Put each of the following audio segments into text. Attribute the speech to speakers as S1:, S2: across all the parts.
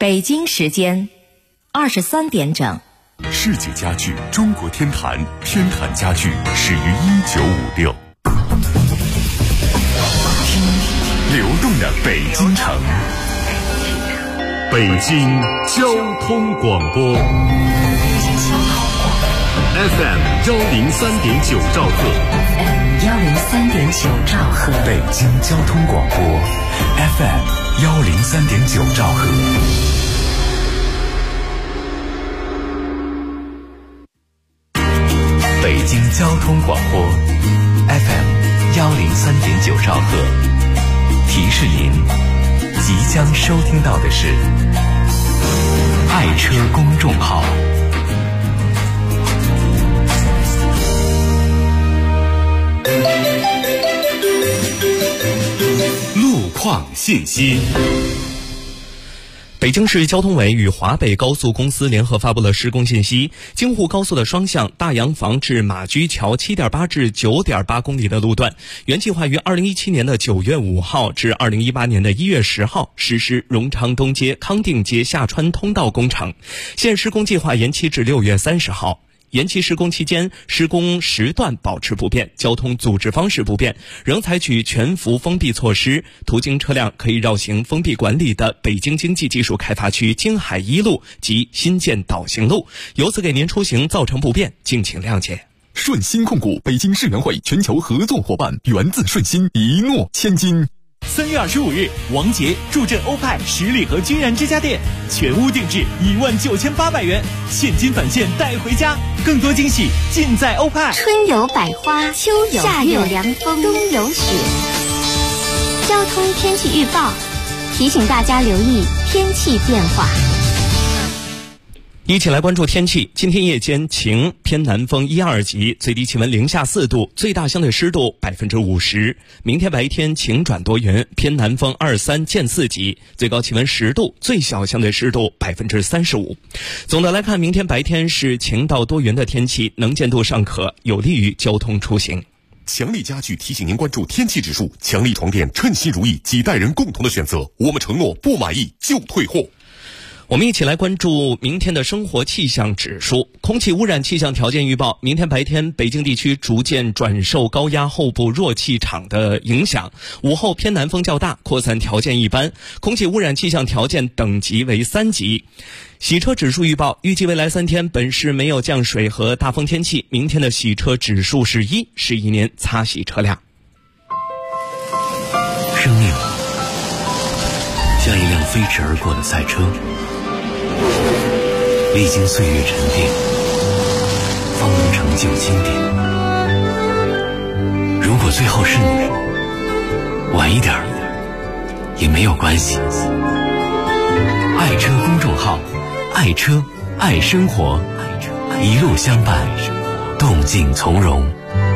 S1: 北京时间23点整。
S2: 世界家具中国天坛，天坛家具始于1956。听流动的北京城，北京交通广播 FM 103.9兆赫
S1: 103.9兆赫，
S2: 北京交通广播 FM 103.9兆赫。北京交通广播 FM 103.9兆赫，提示您即将收听到的是爱车公众号。路况信息。
S3: 北京市交通委与华北高速公司联合发布了施工信息，京沪高速的双向大洋房至马驹桥 7.8 至 9.8 公里的路段，原计划于2017年的9月5号至2018年的1月10号实施荣昌东街、康定街下穿通道工程，现施工计划延期至6月30号。延期施工期间，施工时段保持不变，交通组织方式不变，仍采取全幅封闭措施，途经车辆可以绕行封闭管理的北京经济技术开发区京海一路及新建导行路，由此给您出行造成不便，敬请谅解。
S2: 顺鑫控股北京世园会全球合作伙伴，源自顺鑫，一诺千金。
S4: 3月25日，王杰助阵欧派十里河君然之家店，全屋定制19800元，现金返现带回家，更多惊喜尽在欧派。
S5: 春有百花，秋有月，夏有凉风，冬有雪。交通天气预报提醒大家留意天气变化。
S3: 一起来关注天气。今天夜间晴，偏南风1、2级，最低气温零下4度，最大相对湿度50%。明天白天晴转多云，偏南风2、3见4级，最高气温10度，最小相对湿度35%。总的来看，明天白天是晴到多云的天气，能见度尚可，有利于交通出行。
S2: 强力家具提醒您关注天气指数，强力床垫称心如意，几代人共同的选择，我们承诺不满意就退货。
S3: 我们一起来关注明天的生活气象指数。空气污染气象条件预报，明天白天北京地区逐渐转受高压后部弱气场的影响，午后偏南风较大，扩散条件一般，空气污染气象条件等级为3级。洗车指数预报，预计未来3天本市没有降水和大风天气，明天的洗车指数是1，是一年擦洗车辆。
S6: 生命像一辆飞驰而过的赛车，历经岁月沉淀，方能成就经典。如果最后是你，晚一点也没有关系。爱车公众号，爱车爱生活，一路相伴，动静从容。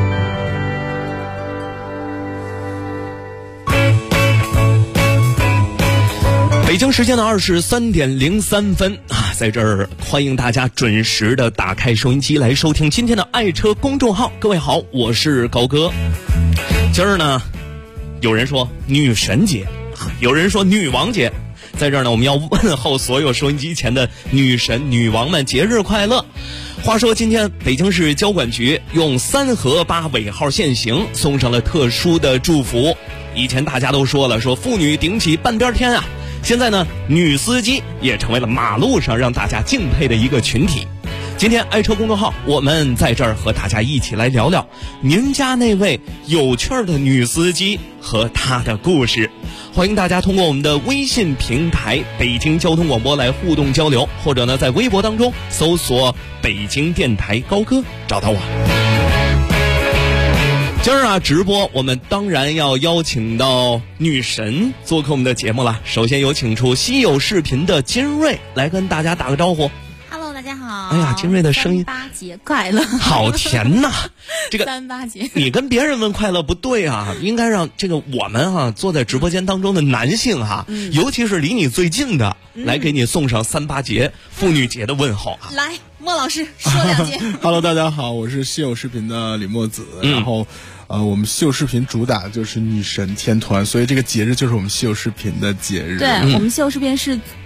S3: 北京时间的23点03分啊，在这儿欢迎大家准时的打开收音机来收听今天的爱车公众号。各位好，我是高哥。今儿呢，有人说女神节，有人说女王节，在这儿呢，我们要问候所有收音机前的女神女王们节日快乐。话说今天北京市交管局用3和8尾号限行送上了特殊的祝福。以前大家都说了，说妇女顶起半边天啊，现在呢，女司机也成为了马路上让大家敬佩的一个群体。今天爱车公众号，我们在这儿和大家一起来聊聊您家那位有趣的女司机和她的故事。欢迎大家通过我们的微信平台北京交通广播来互动交流，或者呢在微博当中搜索北京电台高歌找到我。今儿啊，直播我们当然要邀请到女神做客我们的节目了。首先有请出稀有视频的金瑞来跟大家打个招呼。
S7: Hello， 大家好。
S3: 哎呀，金瑞的声音
S7: 38节快乐，
S3: 好甜呐！这个
S7: 38节，
S3: 你跟别人问快乐不对啊，应该让这个我们啊坐在直播间当中的男性哈，尤其是离你最近的，来给你送上38节妇女节的问候啊。
S7: 来，莫老师说2节。
S8: Hello， 大家好，我是稀有视频的李墨子，然后。我们稀有视频主打就是女神天团，所以这个节日就是我们稀有视频的节日。
S7: 对，我们稀有视频是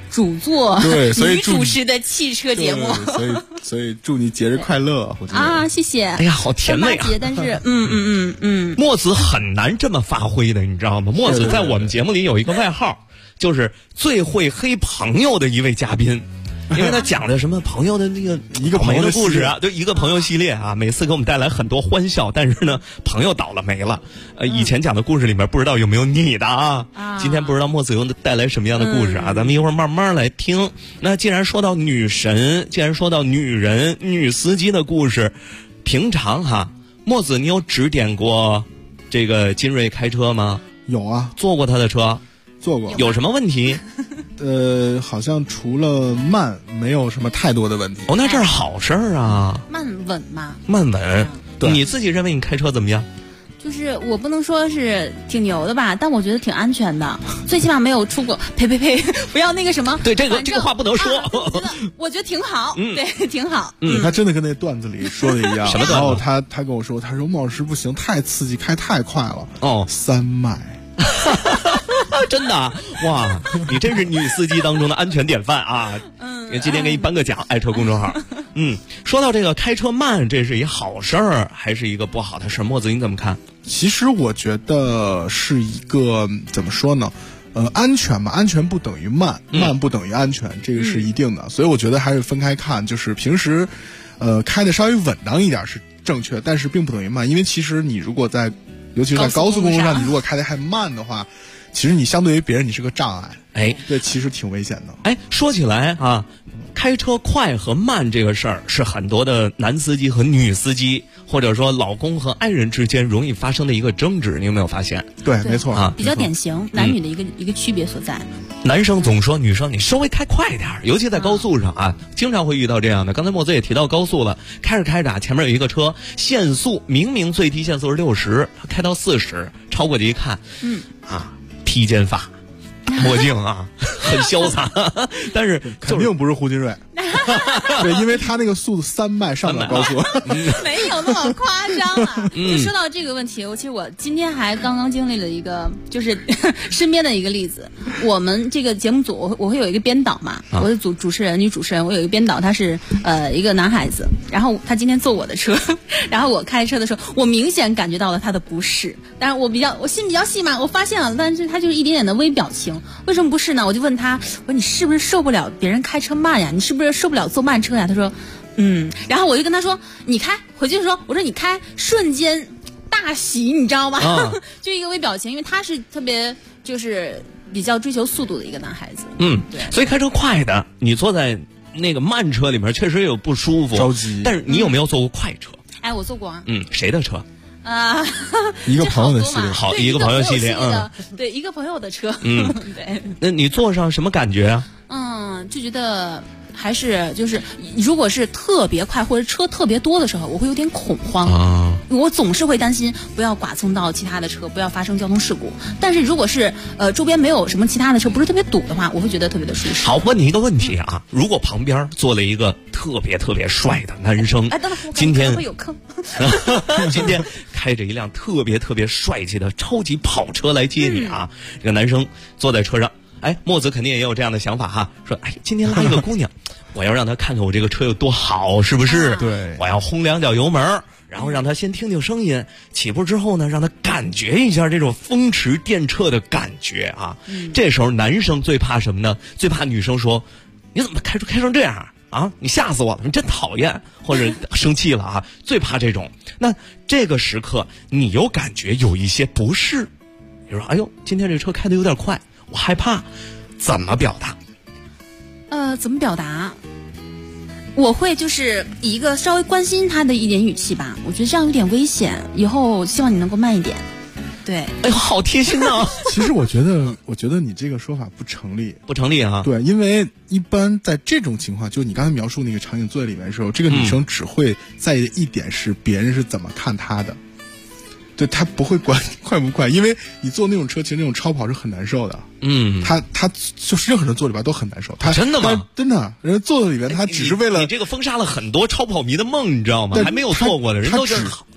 S7: 主做
S8: 对，所以
S7: 女主持的汽车节目。
S8: 所以祝你节日快乐
S7: 啊！谢谢。
S3: 哎呀，好甜美啊！
S7: 但是
S3: 墨子很难这么发挥的，你知道吗？墨子在我们节目里有一个外号，就是最会黑朋友的一位嘉宾。因为他讲的什么朋友的那个
S8: 一个朋友
S3: 的故事啊，就一个朋友系列啊，每次给我们带来很多欢笑，但是呢，朋友倒了霉了。以前讲的故事里面不知道有没有你的啊？今天不知道墨子又带来什么样的故事啊？咱们一会儿慢慢来听。那既然说到女神，既然说到女人、女司机的故事，平常哈，墨子你有指点过这个金瑞开车吗？
S8: 有啊，
S3: 坐过他的车。
S8: 做过，
S3: 有什么问题？
S8: 好像除了慢，没有什么太多的问题。
S3: 哦，那这是好事儿啊。
S7: 慢稳嘛。
S3: 慢稳。对，你自己认为你开车怎么样？
S7: 就是我不能说是挺牛的吧，但我觉得挺安全的，最起码没有出过。呸！不要那个什么。
S3: 对，这个话不能说。
S7: 我觉得挺好，对，挺好。
S8: 他真的跟那段子里说的一样。
S3: 什么段子？
S8: 然后他跟我说，他说孟老师不行，太刺激，开太快了。
S3: 哦
S8: ，3迈。
S3: 真的哇！你真是女司机当中的安全典范啊！今天给你颁个奖，爱车公众号。说到这个开车慢，这是一好事儿还是一个不好的事儿？墨子你怎么看？
S8: 其实我觉得是一个怎么说呢？安全嘛，安全不等于慢，慢不等于安全，这个是一定的。所以我觉得还是分开看，就是平时，开的稍微稳当一点是正确，但是并不等于慢，因为其实你如果尤其是在高速公路上，你如果开得还慢的话，其实你相对于别人你是个障碍。
S3: 哎，
S8: 对，其实挺危险的。
S3: 哎，说起来啊，开车快和慢这个事儿是很多的男司机和女司机，或者说老公和爱人之间容易发生的一个争执，你有没有发现？
S8: 对，没错啊，
S7: 比较典型男女的一个区别所在。
S3: 男生总说女生你稍微开快一点，尤其在高速上啊，经常会遇到这样的。刚才墨子也提到高速了，开着前面有一个车，限速明明最低限速是60，他开到40，超过去一看，披肩发。墨镜啊，很潇洒，但是
S8: 肯定不是胡金瑞。对，因为他那个速度3迈上不了高速，
S7: 没有那么夸张啊。就说到这个问题，其实我今天还刚刚经历了一个，就是身边的一个例子。我们这个节目组，我会有一个编导嘛，我的主持人女主持人，我有一个编导，他是一个男孩子，然后他今天坐我的车，然后我开车的时候，我明显感觉到了他的不适，但是我心比较细嘛，我发现了，但是他就是一点点的微表情。为什么不是呢？我就问他，我说你是不是受不了别人开车慢呀？你是不是受不了坐慢车呀？他说，然后我就跟他说，你开，回去说，我说你开，瞬间大喜，你知道吗？就一个微表情，因为他是特别就是比较追求速度的一个男孩子。对，
S3: 所以开车快的，你坐在那个慢车里面确实有不舒服，
S8: 着急。
S3: 但是你有没有坐过快车？
S7: 哎，我坐过啊。
S3: 谁的车？
S8: 一个朋友的系列，
S3: 好，一个朋友系列，
S7: 对，一个朋友的车，对。
S3: 那你坐上什么感觉啊？
S7: 就觉得还是就是，如果是特别快或者车特别多的时候，我会有点恐慌啊。我总是会担心不要剐蹭到其他的车，不要发生交通事故。但是如果是周边没有什么其他的车，不是特别堵的话，我会觉得特别的舒适。
S3: 好，问你一个问题啊，如果旁边坐了一个特别帅的男生，今天
S7: 会有坑。
S3: 今天开着一辆特别帅气的超级跑车来接你啊，这个男生坐在车上。哎，墨子肯定也有这样的想法哈，说哎，今天拉一个姑娘，我要让她看看我这个车有多好，是不是？
S8: 对，
S3: 我要轰2脚油门，然后让她先听听声音，起步之后呢，让她感觉一下这种风驰电掣的感觉啊。这时候男生最怕什么呢？最怕女生说，你怎么开成这样啊？你吓死我了，你真讨厌，或者生气了啊，最怕这种。那这个时刻你又感觉有一些不适，你说哎呦，今天这车开得有点快，我害怕，怎么表达？
S7: 怎么表达？我会就是以一个稍微关心他的一点语气吧，我觉得这样有点危险，以后希望你能够慢一点。对，
S3: 哎呦，好贴心呐！
S8: 其实我觉得你这个说法不成立，
S3: 不成立啊。
S8: 对，因为一般在这种情况，就你刚才描述那个场景坐在里面的时候，这个女生只会在意的一点是别人是怎么看她的。对，他不会管快不快，因为你坐那种车，其实那种超跑是很难受的。他就是任何人坐里边都很难受。
S3: 真的吗？
S8: 真的，人坐在里边，他只是为了
S3: 你这个封杀了很多超跑迷的梦，你知道吗？还没有坐过的人都是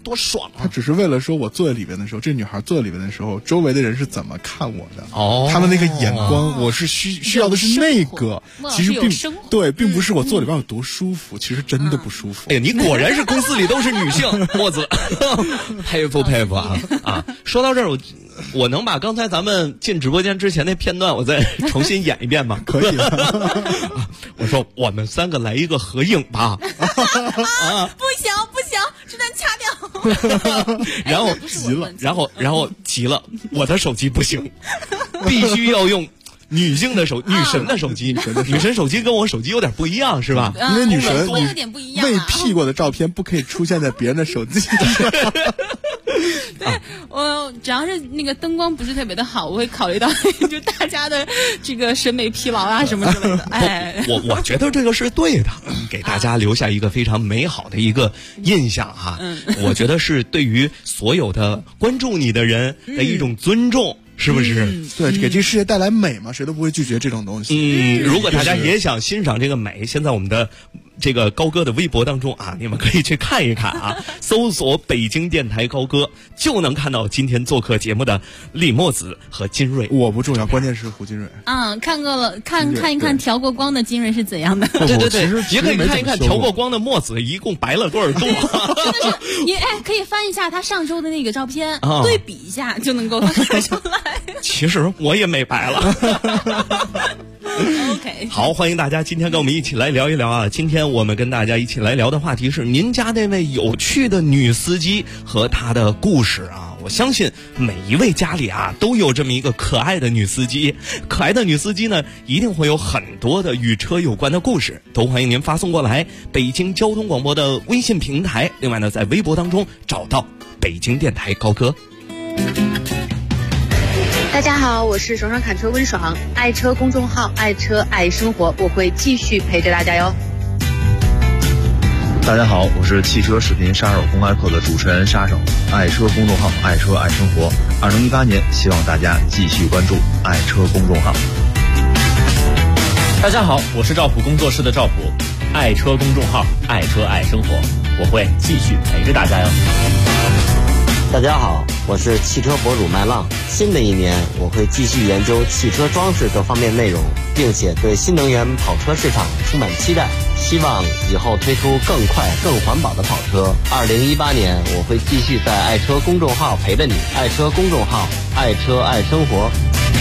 S3: 多爽啊！
S8: 他只是为了说，我坐在里边的时候，这女孩坐在里边的时候，周围的人是怎么看我的？他们那个眼光，我是需要的是那个，其实并不是我坐里边有多舒服，其实真的不舒服。
S3: 哎呀，你果然是公司里都是女性，墨子，佩服佩服啊！说到这儿，我能把刚才咱们进直播间之前那片段我再重新演一遍吗？
S8: 可以。
S3: 我说我们3个来一个合影吧。
S7: 不行，这段掐掉。
S3: 然后急了，然后急了，我的手机不行，必须要用女性的女神的手机，女神手机跟我手机有点不一样，是吧？
S8: 因为女神
S7: 有点不一样，
S8: 未 P 过的照片不可以出现在别人的手机上。
S7: 我只要是那个灯光不是特别的好，我会考虑到就大家的这个审美疲劳啊什么之类的。哎，
S3: 我觉得这个是对的，给大家留下一个非常美好的一个印象哈。我觉得是对于所有的关注你的人的一种尊重。是不是？
S8: 对，给这世界带来美嘛，谁都不会拒绝这种东西。
S3: 如果大家也想欣赏这个美，现在我们的这个高哥的微博当中啊，你们可以去看一看啊，搜索北京电台高哥，就能看到今天做客节目的李墨子和金瑞。
S8: 我不重要，关键是胡金瑞。
S7: 看过了，看一看调过光的金瑞是怎样的。
S3: 对，也可以看一看调过光的墨子一共白了多少度。真
S7: 的是，你可以翻一下他上周的那个照片，对比一下就能够看出来。
S3: 其实我也美白了。
S7: OK，
S3: 好，欢迎大家今天跟我们一起来聊一聊啊！今天我们跟大家一起来聊的话题是您家那位有趣的女司机和她的故事啊！我相信每一位家里啊都有这么一个可爱的女司机，可爱的女司机呢一定会有很多的与车有关的故事，都欢迎您发送过来北京交通广播的微信平台，另外呢在微博当中找到北京电台高哥。
S9: 大家好，我是爽爽侃车温爽，爱车公众号爱车爱生活，我会继续陪着大家哟。
S10: 大家好，我是汽车视频杀手公开课的主持人杀手，爱车公众号爱车爱生活。2018年，希望大家继续关注爱车公众号。
S11: 大家好，我是赵普工作室的赵普，爱车公众号爱车爱生活，我会继续陪着大家哟。
S12: 大家好，我是汽车博主麦浪。新的一年，我会继续研究汽车装饰各方面内容，并且对新能源跑车市场充满期待，希望以后推出更快、更环保的跑车。2018年，我会继续在爱车公众号陪着你，爱车公众号，爱车爱生活。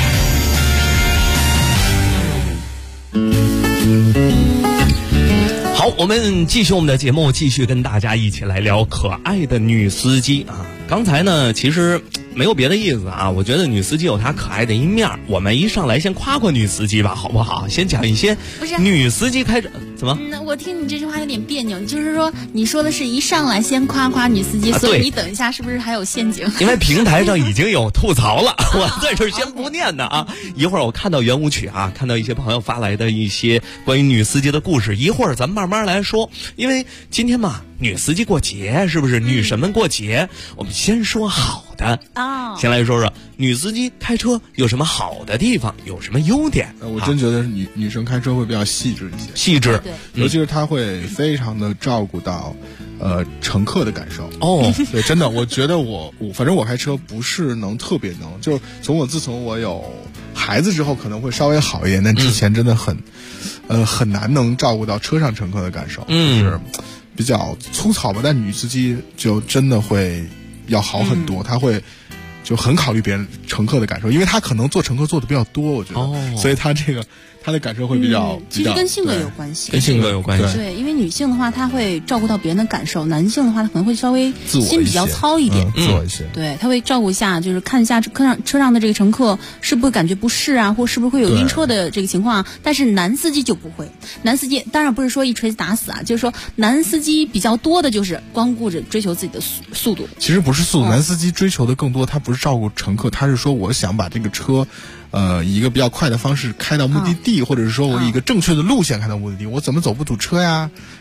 S3: 好，我们继续我们的节目，继续跟大家一起来聊可爱的女司机啊。刚才呢，其实没有别的意思啊，我觉得女司机有她可爱的一面，我们一上来先夸夸女司机吧，好不好？先讲一些女司机开着怎么？
S7: 我听你这句话有点别扭，就是说你说的是一上来先夸夸女司机，所以你等一下是不是还有陷阱？
S3: 因为平台上已经有吐槽了，我在这儿先不念呢啊。一会儿我看到圆舞曲啊，看到一些朋友发来的一些关于女司机的故事，一会儿咱们慢慢来说，因为今天嘛。女司机过节是不是？女神们过节，我们先说好的先来说说女司机开车有什么好的地方，有什么优点。
S8: 我真觉得女生开车会比较细致一些，
S3: 细致，
S8: 尤其是她会非常的照顾到乘客的感受。对，真的，我觉得反正我开车不是能特别能，就自从我有孩子之后可能会稍微好一点，但之前真的很难能照顾到车上乘客的感受，就是比较粗糙吧。但女司机就真的会要好很多，她会就很考虑别人乘客的感受，因为她可能做乘客做的比较多，我觉得，所以她的感受会比较，
S7: 其实跟性格有关系，
S3: 跟性格有关系。
S7: 对，因为女性的话，她会照顾到别人的感受；男性的话，他可能会稍微心比较糙一点，
S8: 自我一些。
S7: 对，他会照顾一下，就是看一下车上的这个乘客是不是感觉不适啊，或是不是会有晕车的这个情况。但是男司机就不会，男司机当然不是说一锤子打死啊，就是说男司机比较多的就是光顾着追求自己的速度。
S8: 其实不是速度，男司机追求的更多，他不是照顾乘客，他是说我想把这个车。以一个比较快的方式开到目的地，或者是说我以一个正确的路线开到目的地，我怎么走不堵车呀？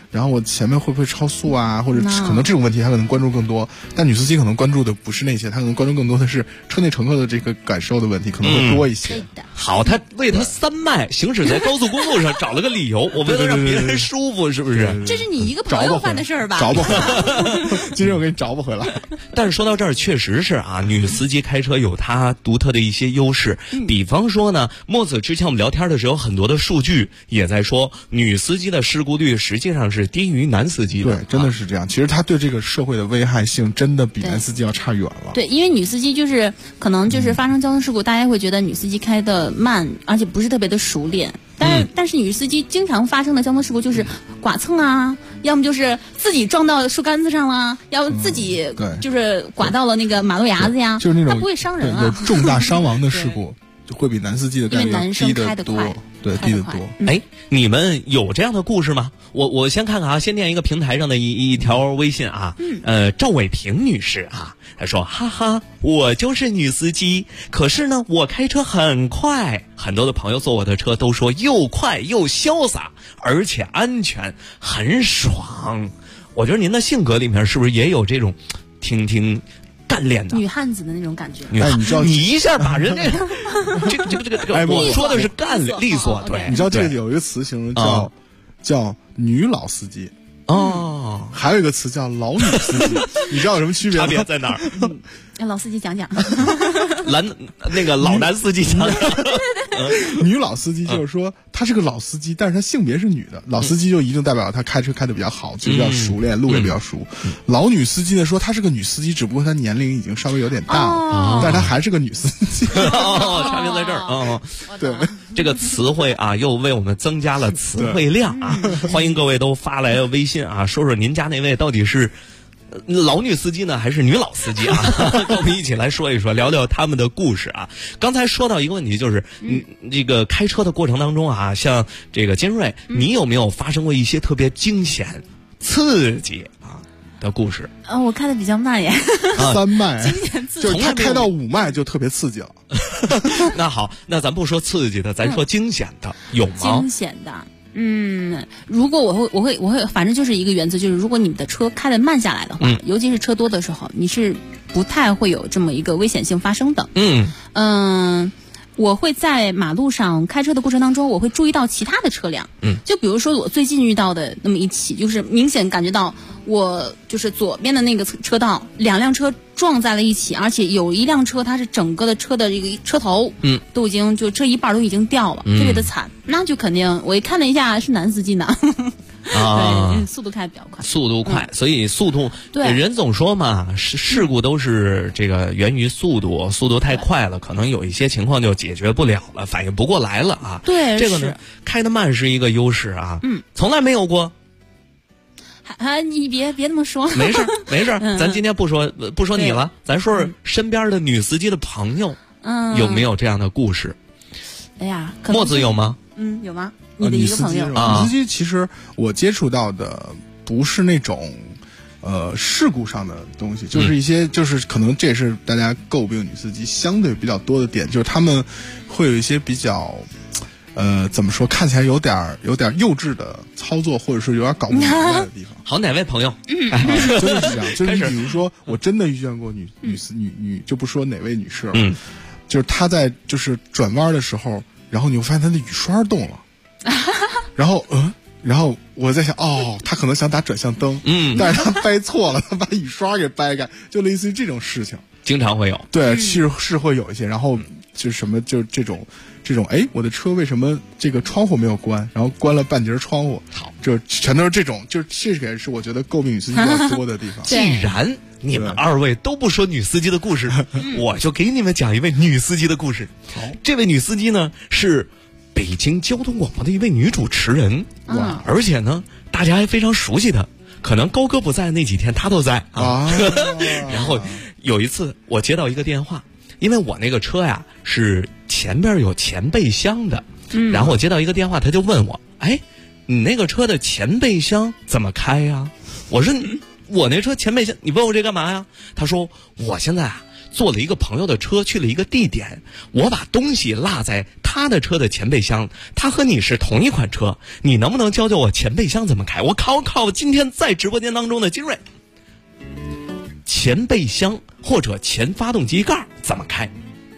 S8: 然后我前面会不会超速啊，或者可能这种问题他可能关注更多，但女司机可能关注的不是那些，他可能关注更多的是车内乘客的这个感受的问题，可能会多一些。
S3: 好，他为他三麦行驶在高速公路上找了个理由，我为了让别人舒服，是不是？
S7: 这是你一个朋友犯的事儿吧？
S8: 找不回来，今天我给你找不回来。
S3: 但是说到这儿，确实是啊，女司机开车有她独特的一些优势。比方说呢，墨子之前我们聊天的时候，很多的数据也在说，女司机的事故率实际上是低于男司机的。
S8: 对，真的是这样。其实他对这个社会的危害性真的比男司机要差远了。
S7: 对，因为女司机就是可能就是发生交通事故，大家会觉得女司机开的慢，而且不是特别的熟练。但是女司机经常发生的交通事故就是剐蹭啊，要么就是自己撞到树干子上了，要么自己就是剐到了那个马路牙子呀，
S8: 就是那种
S7: 它不会伤人啊。
S8: 有重大伤亡的事故就会比男司机的概率低得多。对，低得多。
S3: 哎，你们有这样的故事吗？我先看看啊，先念一个平台上的一条微信啊，赵伟平女士啊，她说：哈哈，我就是女司机，可是呢，我开车很快，很多的朋友坐我的车都说又快又潇洒，而且安全，很爽。我觉得您的性格里面是不是也有这种挺干练的
S7: 女汉子的那种感觉？
S8: 哎，你知道，
S3: 你一下把人这个，我说的是干利索，对。
S8: 你知道这个有一个词形容叫女老司机
S3: 哦，
S8: 还有一个词叫老女司机，你知道有什么区别吗？
S3: 差别在哪儿？
S7: 让老司机讲讲。
S3: 那个老男司机讲讲。
S8: 女老司机就是说她是个老司机，但是她性别是女的。老司机就一定代表她开车开得比较好，就比较熟练，路也比较熟。老女司机呢说她是个女司机，只不过她年龄已经稍微有点大了，但是她还是个女司机。
S3: 差别在这儿。
S8: 对，
S3: 这个词汇啊，又为我们增加了词汇量啊！欢迎各位都发来微信啊，说说您家那位到底是老女司机呢，还是女老司机啊？跟我们一起来说一说，聊聊他们的故事啊。刚才说到一个问题，就是这个开车的过程当中啊，像这个金瑞，你有没有发生过一些特别惊险、刺激的故事？
S7: 我开的比较慢耶
S8: ，3迈，
S7: 就是
S8: 他开到5迈就特别刺激了。
S3: 那好，那咱不说刺激的，咱说惊险的，有吗？
S7: 惊险的。如果我会，反正就是一个原则，就是如果你的车开得慢下来的话，尤其是车多的时候，你是不太会有这么一个危险性发生的。我会在马路上开车的过程当中，我会注意到其他的车辆。就比如说我最近遇到的那么一起，就是明显感觉到我就是左边的那个车道2辆车撞在了一起，而且有一辆车它是整个的车的这个车头，都已经就这一半都已经掉了，特别的惨。那就肯定我一看了一下是男司机呢。对，速度开得比较快，
S3: 速度快，所以速度对人总说嘛，事故都是这个源于速度，速度太快了，可能有一些情况就解决不了了，反应不过来了啊。
S7: 对，
S3: 这个呢，开得慢是一个优势啊。从来没有过。
S7: 你别那么说。
S3: 没事，咱今天不说你了，咱说说身边的女司机的朋友，有没有这样的故事？
S7: 哎呀，
S3: 墨子有吗？
S7: 有吗？你的一个朋友
S8: 女司机其实我接触到的不是那种事故上的东西，就是一些就是可能这也是大家诟病女司机相对比较多的点，就是他们会有一些比较怎么说，看起来有点幼稚的操作，或者是有点搞不明白的地方。
S3: 好，哪位朋友？
S8: 真的是这样，就是比如说我真的遇见过女就不说哪位女士了，就是她在就是转弯的时候，然后你会发现她的雨刷动了。然后我在想，他可能想打转向灯，但是他掰错了，他把雨刷给掰开，就类似于这种事情，
S3: 经常会有。
S8: 对，是会有一些，然后就什么就这种，我的车为什么这个窗户没有关，然后关了半截窗户，好，就全都是这种，就这个也是我觉得诟病女司机比较多的地方。
S3: 既然你们2位都不说女司机的故事，我就给你们讲一位女司机的故事。好，这位女司机呢是北京交通广播的一位女主持人，而且呢，大家还非常熟悉她，可能高哥不在那几天，她都在啊。然后有一次我接到一个电话，因为我那个车呀是前边有前备箱的，然后我接到一个电话，他就问我，你那个车的前备箱怎么开呀？我说我那车前备箱，你问我这干嘛呀？他说我现在坐了一个朋友的车去了一个地点，我把东西落在他的车的前备箱，他和你是同一款车，你能不能教教我前备箱怎么开？我考今天在直播间当中的金瑞，前备箱或者前发动机盖怎么开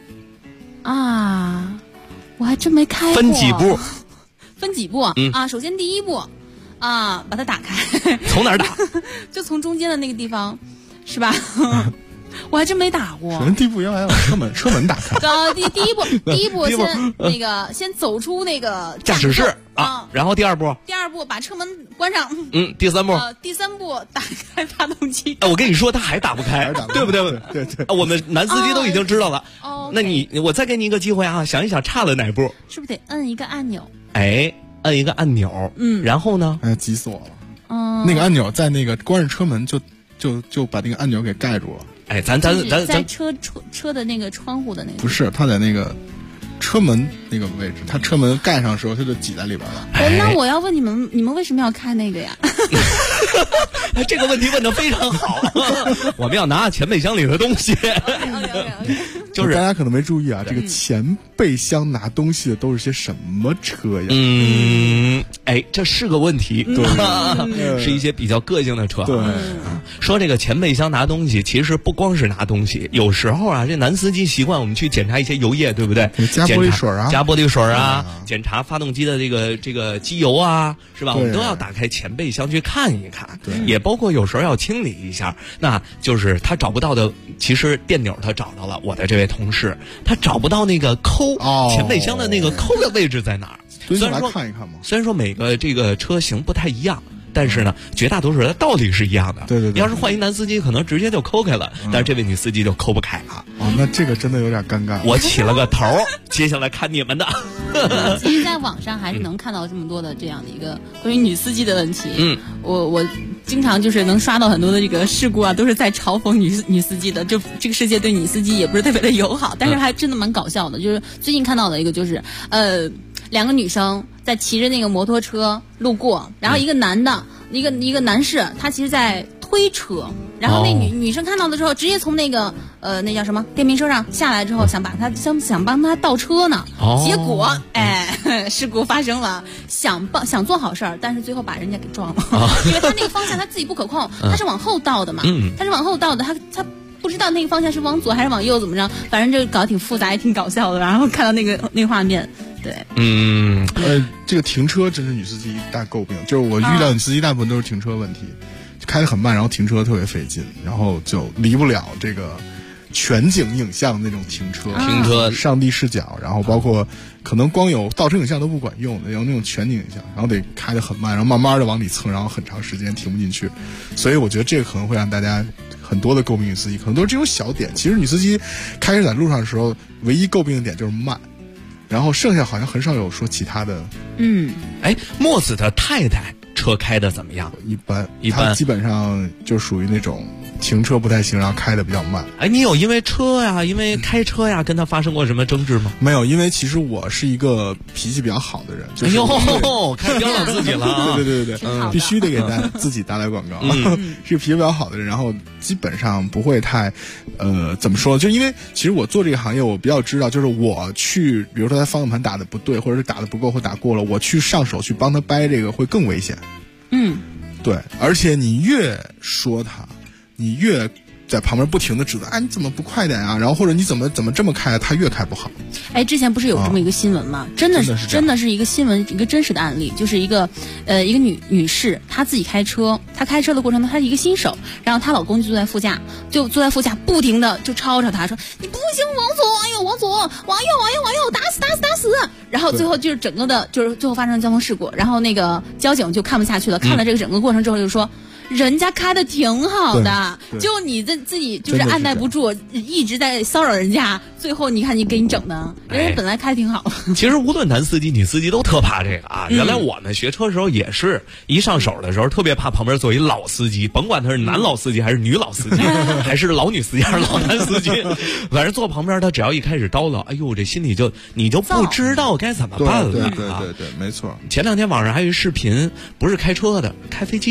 S7: 啊？我还真没开过。
S3: 分几步？
S7: 分几步？首先第一步把它打开。
S3: 从哪儿打？
S7: 就从中间的那个地方，是吧？我还真没打过。
S8: 首先第一步应该把车门打开。
S7: 第一步先走出那个
S3: 驾驶室啊，然后第二步
S7: 把车门关上。
S3: 第三步
S7: 打开发动机。
S3: 我跟你说，他还打不开，对不对？
S8: 对。
S3: 我们男司机都已经知道了。那我再给你一个机会啊，想一想差了哪步？
S7: 是不是得摁一个按钮？
S3: 摁一个按钮。然后呢？
S8: 急死我了。那个按钮在那个关上车门就把那个按钮给盖住了。
S3: 咱
S7: 在车的那个窗户的那个。
S8: 不是，他在那个车门那个位置，他车门盖上的时候，他就挤在里边了。
S7: 那我要问你们为什么要开那个呀？
S3: 这个问题问得非常好。我们要拿前备箱里的东西。
S8: 就是大家可能没注意啊，这个前备箱拿东西的都是些什么车呀？
S3: 这是个问题。对，是一些比较个性的车。
S8: 对，
S3: 说这个前备箱拿东西，其实不光是拿东西，有时候啊，这男司机习惯我们去检查一些油液，对不对？
S8: 加玻璃水啊，
S3: 检查发动机的这个机油啊，是吧？我们都要打开前备箱去看一看。
S8: 对，
S3: 也包括有时候要清理一下。那就是他找不到的，其实电钮他找到了，我的这位同事他找不到那个抠前备箱的那个抠的位置在哪儿。
S8: 虽然说看一看嘛，
S3: 虽然说每个这个车型不太一样，但是呢，绝大多数的道理是一样的。
S8: 对。
S3: 要是换一男司机，可能直接就抠开了，但是这位女司机就抠不开啊。
S8: 那这个真的有点尴尬。
S3: 我起了个头，接下来看你们的。
S7: 其实，在网上还是能看到这么多的这样的一个关于女司机的问题。我经常就是能刷到很多的这个事故啊，都是在嘲讽女司机的。就这个世界对女司机也不是特别的友好，但是还真的蛮搞笑的。就是最近看到的一个，就是两个女生在骑着那个摩托车路过，然后一个男的，一个男士，他其实在推车，然后那女生看到的时候，直接从那个那叫什么电瓶车上下来之后，想帮他倒车呢，结果事故发生了，想做好事儿，但是最后把人家给撞了，因为他那个方向他自己不可控，他是往后倒的嘛，他是往后倒的，他不知道那个方向是往左还是往右，怎么着，反正这个搞得挺复杂，也挺搞笑的。然后看到那个画面，对，
S8: 这个停车真是女司机大诟病，就是我遇到女司机大部分都是停车问题，开得很慢，然后停车特别费劲，然后就离不了这个全景影像那种停车上帝视角，然后包括可能光有倒车影像都不管用，有那种全景影像，然后得开得很慢，然后慢慢的往里蹭，然后很长时间停不进去，所以我觉得这个可能会让大家很多的诟病女司机，可能都是这种小点。其实女司机开始在路上的时候，唯一诟病的点就是慢，然后剩下好像很少有说其他的。
S3: 墨子的太太车开的怎么样？
S8: 一般，他基本上就属于那种停车不太行，然后开的比较慢。
S3: 你有因为车呀，因为开车呀，跟他发生过什么争执吗？
S8: 没有，因为其实我是一个脾气比较好的人。就是
S3: 开标了自己了。
S8: 对，必须得给自己打广告。是个脾气比较好的人，然后基本上不会太，怎么说？就因为其实我做这个行业，我比较知道，就是我去，比如说他方向盘打的不对，或者是打的不够或打过了，我去上手去帮他掰这个会更危险。对，而且你越说他，你越在旁边不停的指责，你怎么不快点啊？然后或者你怎么这么开，他越开不好。
S7: 之前不是有这么一个新闻吗？真的是一个新闻，一个真实的案例，就是一个女士，她自己开车，她开车的过程中，她是一个新手，然后她老公就坐在副驾，不停的就吵她说你不行，往左，往右，打死。然后最后就是整个的，就是最后发生了交通事故，然后那个交警就看不下去了，看了这个整个过程之后就说。人家开的挺好的，就你自己就是按耐不住，一直在骚扰人家，最后你看你给你整的，人家本来开挺好。
S3: 其实无论男司机女司机都特怕这个啊。原来我们学车的时候也是，一上手的时候特别怕旁边坐一老司机，甭管他是男老司机还是女老司机，还是老女司机还是老男司机，反正坐旁边他只要一开始叨叨，这心里你就不知道该怎么办了。
S8: 对，没错。
S3: 前两天网上还有一视频，不是开车的，开飞机的。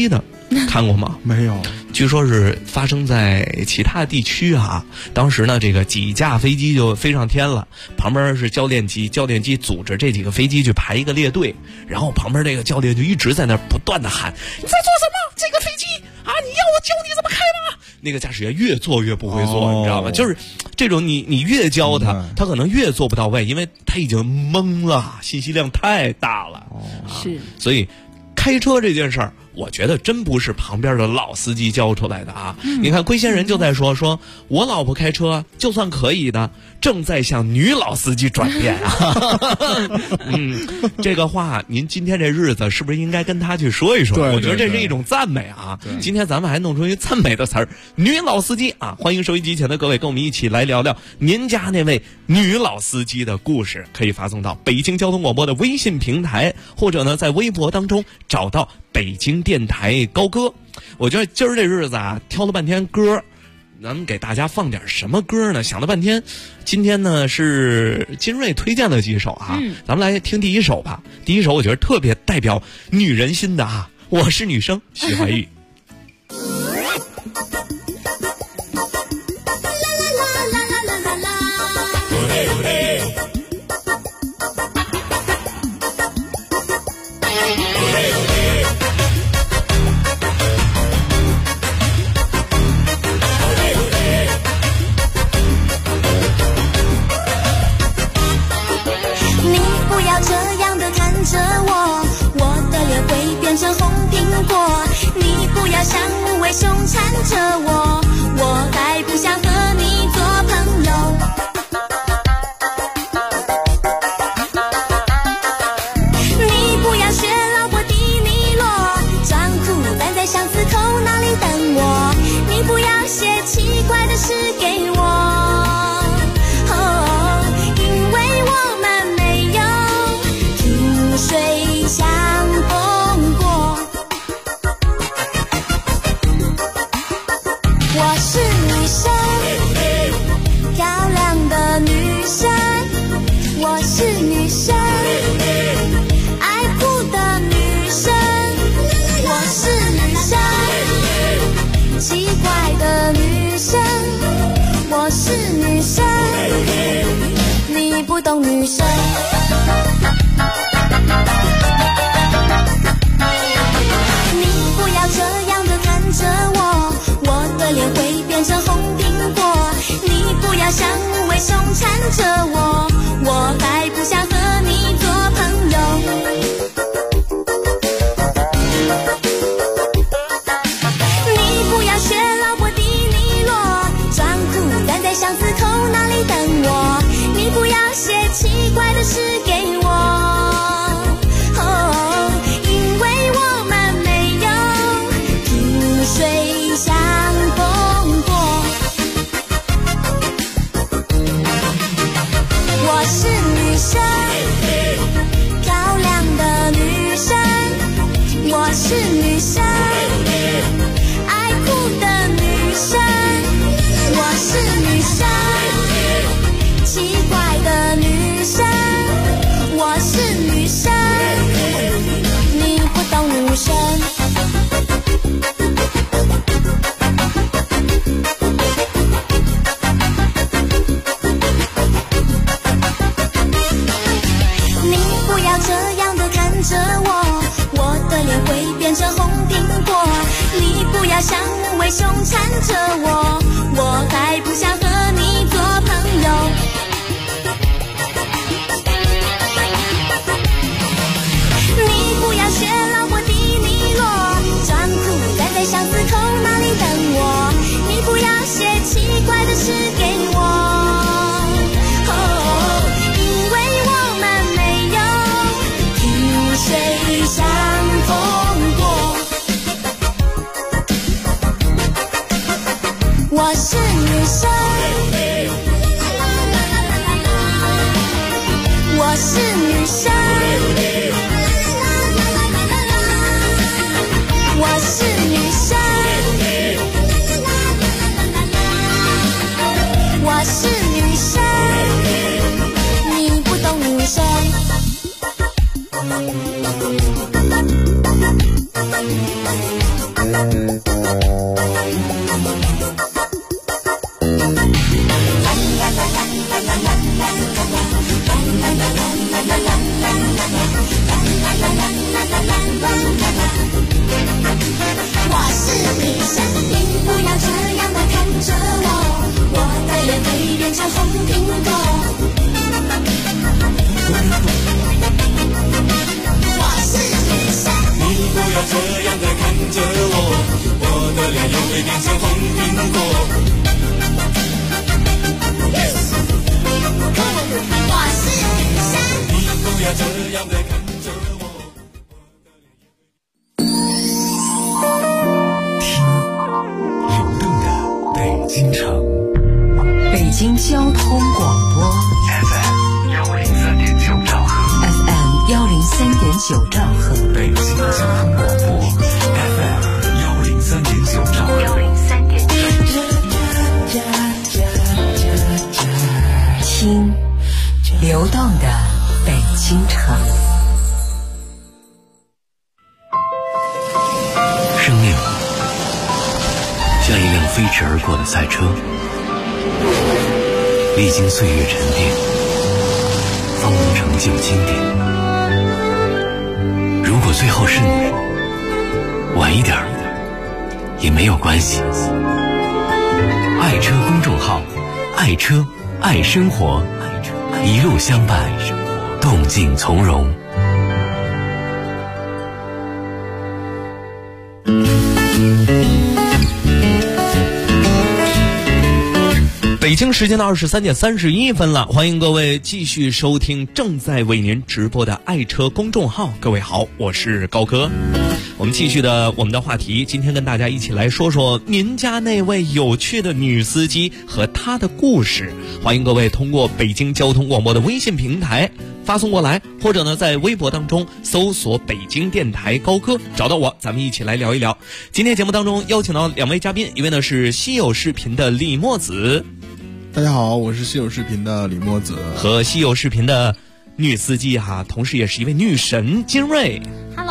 S3: 看过吗？
S8: 没有。
S3: 据说是发生在其他地区啊。当时呢，这个几架飞机就飞上天了，旁边是教练机，教练机组织这几个飞机去排一个列队，然后旁边这个教练就一直在那不断的喊：“你在做什么？这个飞机啊，你要我教你怎么开吗？”那个驾驶员越做越不会做，你知道吗？就是这种你越教他可能越做不到位，因为他已经懵了，信息量太大了。
S7: 是，
S3: 所以开车这件事儿，我觉得真不是旁边的老司机教出来的啊！你看龟仙人就在说我老婆开车就算可以的，正在向女老司机转变啊。这个话您今天这日子是不是应该跟他去说一说？我觉得这是一种赞美啊。今天咱们还弄出一赞美的词儿，女老司机啊！欢迎收音机前的各位，跟我们一起来聊聊您家那位女老司机的故事，可以发送到北京交通广播的微信平台，或者呢在微博当中找到北京电台高歌。我觉得今儿这日子啊，挑了半天歌，咱们给大家放点什么歌呢？想了半天，今天呢是金瑞推荐了几首啊，咱们来听第一首吧。第一首我觉得特别代表女人心的啊，我是女生徐怀钰。
S13: 凶缠着我，我还不想和你做朋友。你不要学老婆迪尼洛，装酷站在巷子口那里等我。你不要写奇怪的诗给我，因为我们没有萍水相逢过。我是女生，漂亮的女生。我是女生，爱哭的女生。我是女生，奇怪的女生。我是女生，你不懂女生。你不要这样的看着我，我的脸会变成红苹果。你不要像无尾熊缠着我，我还不想和你做朋友。你不要学老婆迪尼洛，装酷站在巷子口那里等我。你不要写奇怪的诗给我，因为我们没有萍水相逢过。我是女生，漂亮的女生。我是女生，爱哭的女生。我是女生，奇怪的女生。我是女生，你不懂女生。你不要这样的看着我，我的脸会变成红苹果。你不要像无尾熊缠着我，我还不想和你做朋友。你不要学老婆迪尼洛，装酷站在巷子口那里等我。你不要写奇怪的诗给我，因为我们没有萍水相逢过。我是女生，我是女生。我是女生，我是女生，你不懂女生。 这样的看着我，我的脸又会变成红苹果。我是女生，你不要这样的看着我。
S2: 听流动的北京城，
S14: 北京交通广播
S2: FM 103.9兆赫
S14: ，FM 103.9兆赫，
S2: 北京交通广播 FM 103.9兆赫。
S14: 听流动的北京城。
S6: 生命像一辆飞驰而过的赛车，历经岁月沉淀，方能成就经典。如果最后是你，晚一点也没有关系。爱车公众号，爱车爱生活，一路相伴，动静从容。
S3: 北京时间的23点31分了，欢迎各位继续收听正在为您直播的爱车公众号。各位好，我是高哥。我们继续我们的话题，今天跟大家一起来说说您家那位有趣的女司机和她的故事。欢迎各位通过北京交通广播的微信平台发送过来，或者呢在微博当中搜索北京电台高哥找到我，咱们一起来聊一聊。今天节目当中邀请到2位嘉宾，一位呢是稀有视频的李墨子。
S8: 大家好，我是稀有视频的李墨子，
S3: 和稀有视频的女司机哈，同时也是一位女神金瑞。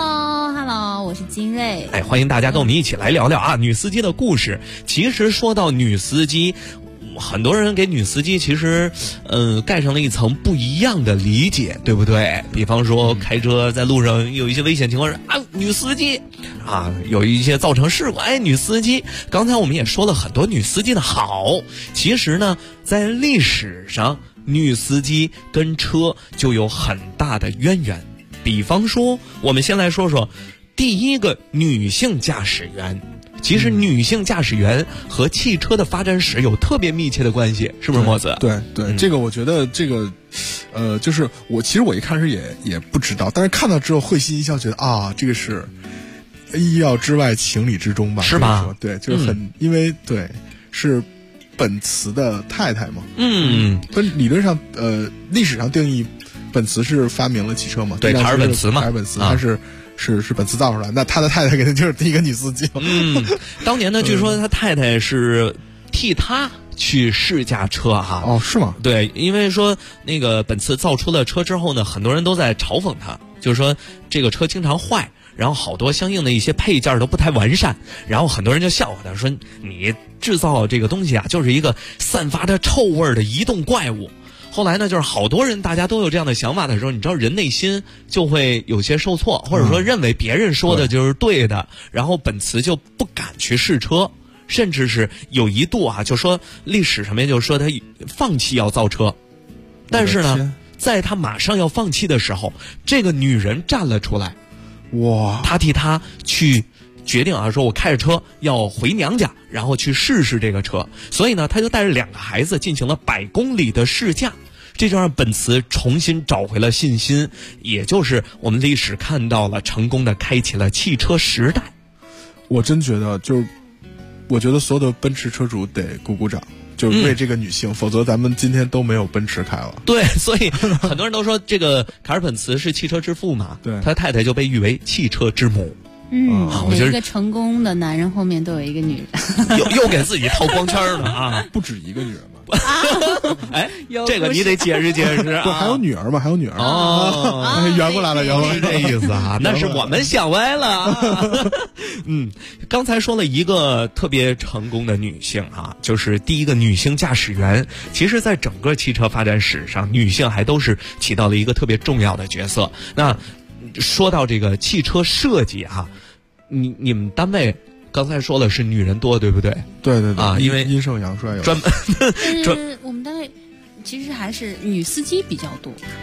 S7: Hello， 我是金瑞。
S3: 哎，欢迎大家跟我们一起来聊聊啊，女司机的故事。其实说到女司机，很多人给女司机其实盖上了一层不一样的理解，对不对？比方说开车在路上有一些危险情况啊，女司机啊，有一些造成事故，哎，女司机。刚才我们也说了很多女司机的好，其实呢在历史上女司机跟车就有很大的渊源。比方说我们先来说说第一个女性驾驶员。其实女性驾驶员和汽车的发展史有特别密切的关系，是不是墨子？
S8: 对，这个我觉得这个，就是其实我一开始也不知道，但是看到之后会心一笑，觉得啊，这个是意料之外，情理之中吧？
S3: 是吧？
S8: 对，就是很，因为对是本茨的太太嘛。理论上，历史上定义，本茨是发明了汽车嘛？
S3: 对，卡尔本茨嘛，
S8: 卡尔本茨，他是本茨造出来，那他的太太肯定就是第一个女司机。
S3: 当年呢，据说他太太是替他去试驾车哈。
S8: 哦，是吗？
S3: 对，因为说那个本茨造出了车之后呢，很多人都在嘲讽他，就是说这个车经常坏，然后好多相应的一些配件都不太完善，然后很多人就笑话他说，你制造这个东西啊，就是一个散发着臭味的移动怪物。后来呢，就是好多人大家都有这样的想法的时候，你知道人内心就会有些受挫，或者说认为别人说的就是对的，然后本茨就不敢去试车，甚至是有一度啊，就说历史上面就说他放弃要造车，但是呢，在他马上要放弃的时候，这个女人站了出来，
S8: 哇，
S3: 他替他去决定啊，说我开着车要回娘家，然后去试试这个车，所以呢，他就带着2个孩子进行了100公里的试驾，这就让本茨重新找回了信心，也就是我们历史看到了成功的开启了汽车时代。
S8: 我真觉得，我觉得所有的奔驰车主得鼓鼓掌，就是为这个女性，否则咱们今天都没有奔驰开了。
S3: 对，所以很多人都说这个卡尔本茨是汽车之父嘛，
S8: 对，
S3: 他太太就被誉为汽车之母。
S7: 每一个成功的男人后面都有一个女人，
S3: 又给自己套光圈了啊！
S8: 不止一个女人嘛。
S3: 哎，这个你得解释解释啊！
S8: 还有女儿嘛？还有女儿
S3: 哦，
S8: 圆过来了，圆过来了，
S3: 这意思啊？那是我们想歪了。刚才说了一个特别成功的女性啊，就是第一个女性驾驶员。其实，在整个汽车发展史上，女性还都是起到了一个特别重要的角色。那说到这个汽车设计哈，你们单位刚才说了是女人多，对不对？
S8: 对
S3: 啊，因为
S8: 阴盛阳衰有
S3: 专门
S7: 我们单位其实还是女司机比较多。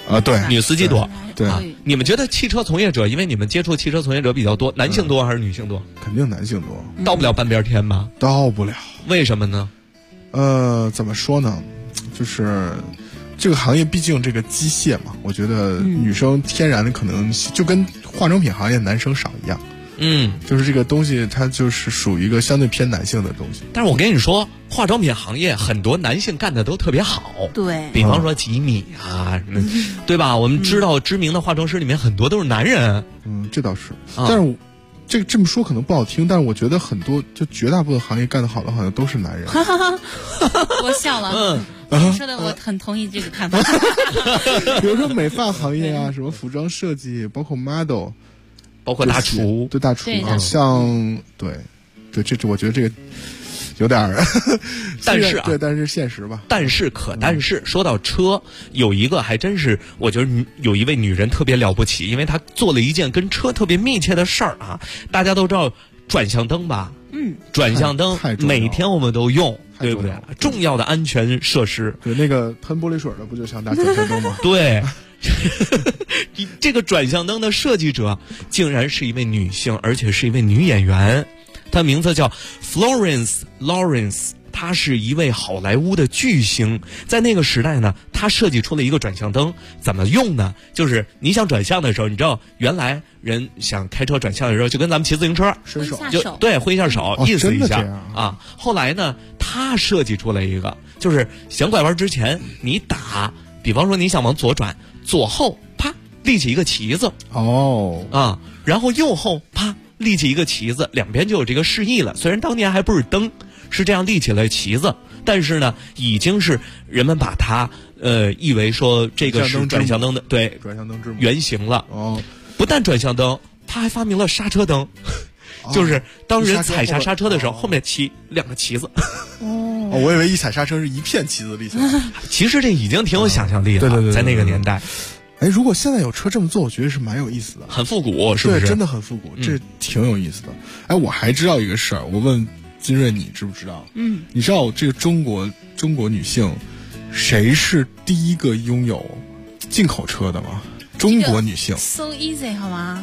S8: 对，
S3: 女司机多。
S8: 对
S3: 你们觉得汽车从业者，因为你们接触汽车从业者比较多，男性多还是女性多？
S8: 肯定男性多，
S3: 到不了半边天吧？
S8: 到不了。
S3: 为什么呢？
S8: 怎么说呢？就是这个行业毕竟这个机械嘛，我觉得女生天然的可能就跟化妆品行业男生少一样。就是这个东西它就是属于一个相对偏男性的东西。
S3: 但是我跟你说，化妆品行业很多男性干的都特别好。
S7: 对，
S3: 比方说吉米啊，对吧？我们知道知名的化妆师里面很多都是男人。
S8: 这倒是。但是这么说可能不好听，但是我觉得很多就绝大部分行业干得好的好像都是男人。
S7: 我笑了。你说的我很同意这个看法。
S8: 比如说美发行业啊，什么服装设计，包括 model。
S3: 包括大厨，
S8: 对大厨，像对，这我觉得这个有点儿，
S3: 但是
S8: 对，但是现实吧。
S3: 但是说到车，有一个还真是，我觉得有一位女人特别了不起，因为她做了一件跟车特别密切的事儿啊。大家都知道转向灯吧？转向灯每天我们都用，对不对？重要的安全设施。
S8: 对，那个喷玻璃水的不就像大转向灯吗？
S3: 对。这个转向灯的设计者竟然是一位女性，而且是一位女演员，她名字叫 Florence Lawrence， 她是一位好莱坞的巨星。在那个时代呢，她设计出了一个转向灯，怎么用呢？就是你想转向的时候，你知道原来人想开车转向的时候，就跟咱们骑自行车
S8: 伸手，
S3: 就对，挥一下手，意思一下啊。后来呢，她设计出了一个，就是想拐弯之前，你打，比方说你想往左转，左后啪立起一个旗子然后右后啪立起一个旗子，两边就有这个示意了。虽然当年还不是灯，是这样立起来旗子，但是呢，已经是人们把它译为说这个是转向灯的，对，
S8: 转向灯之母
S3: 原型了。不但转向灯，他还发明了刹车灯，就是当人踩下刹车的时候，后面骑两个旗子。
S8: 我以为一踩刹车是一片旗子立起来。
S3: 其实这已经挺有想象力了，
S8: 对，
S3: 在那个年代。
S8: 如果现在有车这么做，我觉得是蛮有意思的，
S3: 很复古，是不是？
S8: 对，真的很复古，这挺有意思的。我还知道一个事儿，我问金瑞，你知不知道？你知道这个中国女性谁是第一个拥有进口车的吗？中国女性。
S7: So easy 好吗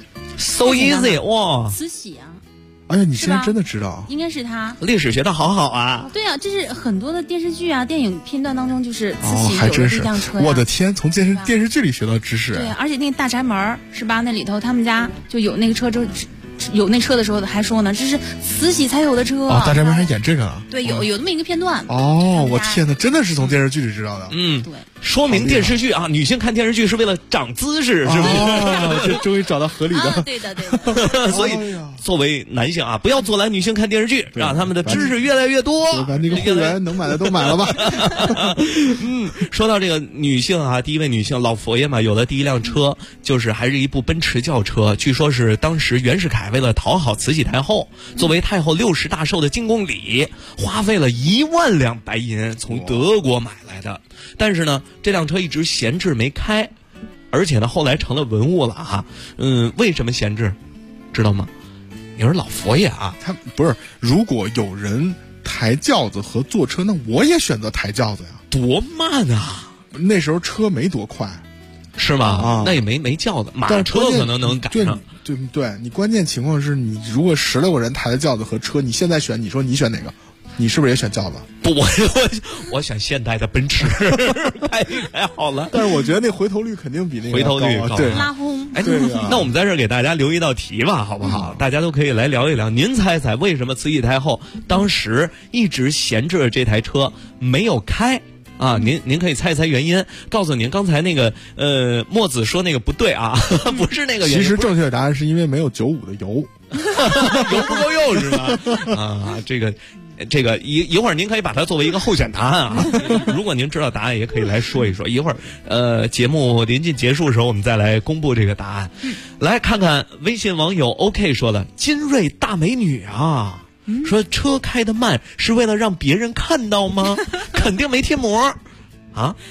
S3: ？So easy 哇！
S7: 慈禧啊！
S8: 哎呀，你现在真的知道？
S7: 应该是她。
S3: 历史学的好好啊！
S7: 对啊，这是很多的电视剧啊、电影片段当中，就是慈禧
S8: 有
S7: 的这辆车。
S8: 我的天，从电视剧里学到知识。
S7: 对，而且那个大宅门是吧？那里头他们家就有那个车，就有那车的时候还说呢，这是慈禧才有的车。
S8: 大宅门还演这个啊？
S7: 对，有这么一个片段。
S8: 我天哪，真的是从电视剧里知道的。
S7: 对。
S3: 说明电视剧啊，女性看电视剧是为了长姿势，是不是？
S8: 这终于找到合理的。
S7: 对的。
S3: 所以作为男性啊，不要阻拦女性看电视剧，让他们的知识越来越多。
S8: 把那个会员能买的都买了吧。
S3: 说到这个女性啊，第一位女性老佛爷嘛，有了第一辆车，就是还是一部奔驰轿车，据说是当时袁世凯为了讨好慈禧太后，作为太后60大寿的进贡礼，花费了1万两白银从德国买来的。但是呢，这辆车一直闲置没开，而且呢，后来成了文物了啊。为什么闲置？知道吗？你说老佛爷啊，
S8: 他不是，如果有人抬轿子和坐车，那我也选择抬轿子呀。
S3: 多慢啊！
S8: 那时候车没多快，
S3: 是吗？那也没轿子，马车可能赶上。
S8: 对，你关键情况是你如果16个人抬的轿子和车，你现在选，你说你选哪个？你是不是也选轿子？
S3: 不，我选现代的奔驰，开好了。
S8: 但是我觉得那回头率肯定比那个
S3: 回头率高，
S8: 对，
S7: 拉轰。
S3: 那我们在这儿给大家留一道题吧，好不好？大家都可以来聊一聊。您猜猜，为什么慈禧太后当时一直闲置着这台车没有开？啊，您可以猜一猜原因。告诉您，刚才那个墨子说那个不对啊，不是那个原因。
S8: 其实正确的答案是因为没有95的油，
S3: 油不够用是吧？这个一会儿您可以把它作为一个候选答案啊。如果您知道答案，也可以来说一说。一会儿节目临近结束的时候，我们再来公布这个答案。来看看微信网友 OK 说了，金瑞大美女啊。说车开得慢是为了让别人看到吗？肯定没贴膜啊！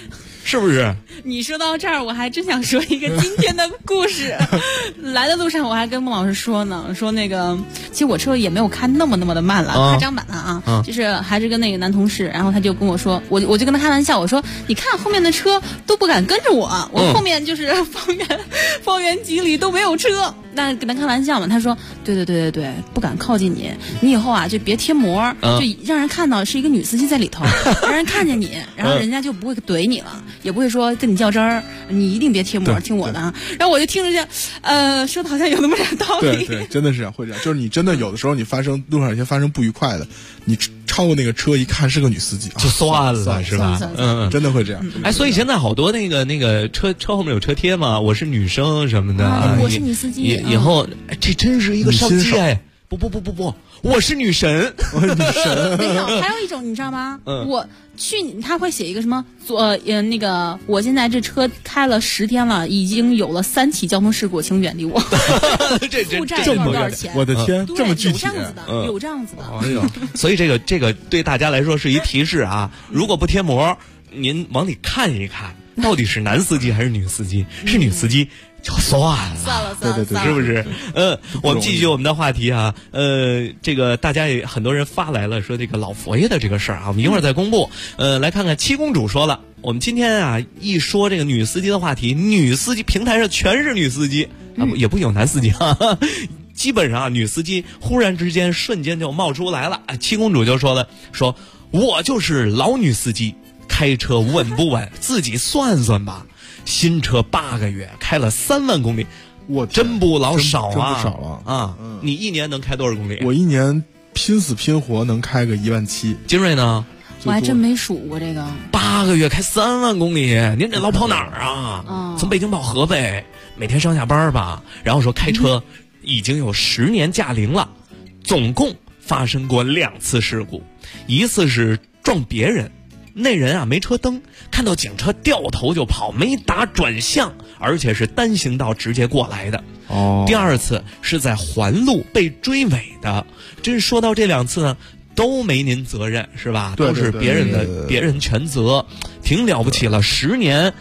S3: 是不是？
S7: 你说到这儿，我还真想说一个今天的故事。来的路上我还跟孟老师说呢，说那个其实我车也没有开那么的慢了，夸张版的啊，就是还是跟那个男同事，然后他就跟我说，我就跟他开玩笑，我说你看后面的车都不敢跟着我后面就是方圆几里都没有车。但跟他开玩笑嘛，他说对，不敢靠近你，你以后啊就别贴膜，就让人看到是一个女司机在里头，让人看见你，然后人家就不会怼你了，也不会说跟你较真儿，你一定别贴膜，听我的啊。然后我就听着这，说的好像有那么点道理。
S8: 对，真的是这样，会这样，就是你真的有的时候你路上有些发生不愉快的，你超过那个车一看是个女司机，
S3: 就算了是吧？
S8: 真的会这样。
S3: 哎，所以现在好多那个车后面有车贴嘛，我是女生什么的，
S7: 我是女司机。
S3: 以后这真是一个商机哎！不，我是女神，
S8: 我是女神。
S7: 没有，还有一种你知道吗？他会写一个什么那个我现在这车开了10天了，已经有了3起交通事故，请远离我。负债多少钱？
S8: 我的天，这么具体？
S7: 有这样子的。
S8: 哎呦，
S3: 所以这个对大家来说是一提示啊！如果不贴膜，您往里看一看，到底是男司机还是女司机？是女司机。就算了，
S8: 对，
S3: 是不是？我们继续我们的话题啊。这个大家也很多人发来了说这个老佛爷的这个事儿啊，我们一会儿再公布。来看看七公主说了，我们今天啊一说这个女司机的话题，女司机平台上全是女司机啊，也不有男司机哈。基本上啊，女司机忽然之间瞬间就冒出来了。七公主就说了，说我就是老女司机，开车稳不稳自己算算吧。新车8个月开了3万公里，
S8: 我
S3: 真不老少啊！
S8: 真不少
S3: 啊！你一年能开多少公里？
S8: 我一年拼死拼活能开个17000。
S3: 金瑞呢？
S7: 我还真没数过这个。
S3: 8个月开3万公里，您这老跑哪儿啊？从北京跑河北，每天上下班吧。然后说开车已经有10年驾龄了，总共发生过2次事故，一次是撞别人。那人啊没车灯，看到警车掉头就跑，没打转向，而且是单行道直接过来的。第2次是在环路被追尾的。真说到这2次呢，都没您责任是吧？
S8: 对，
S3: 都是别人全责，挺了不起了。10年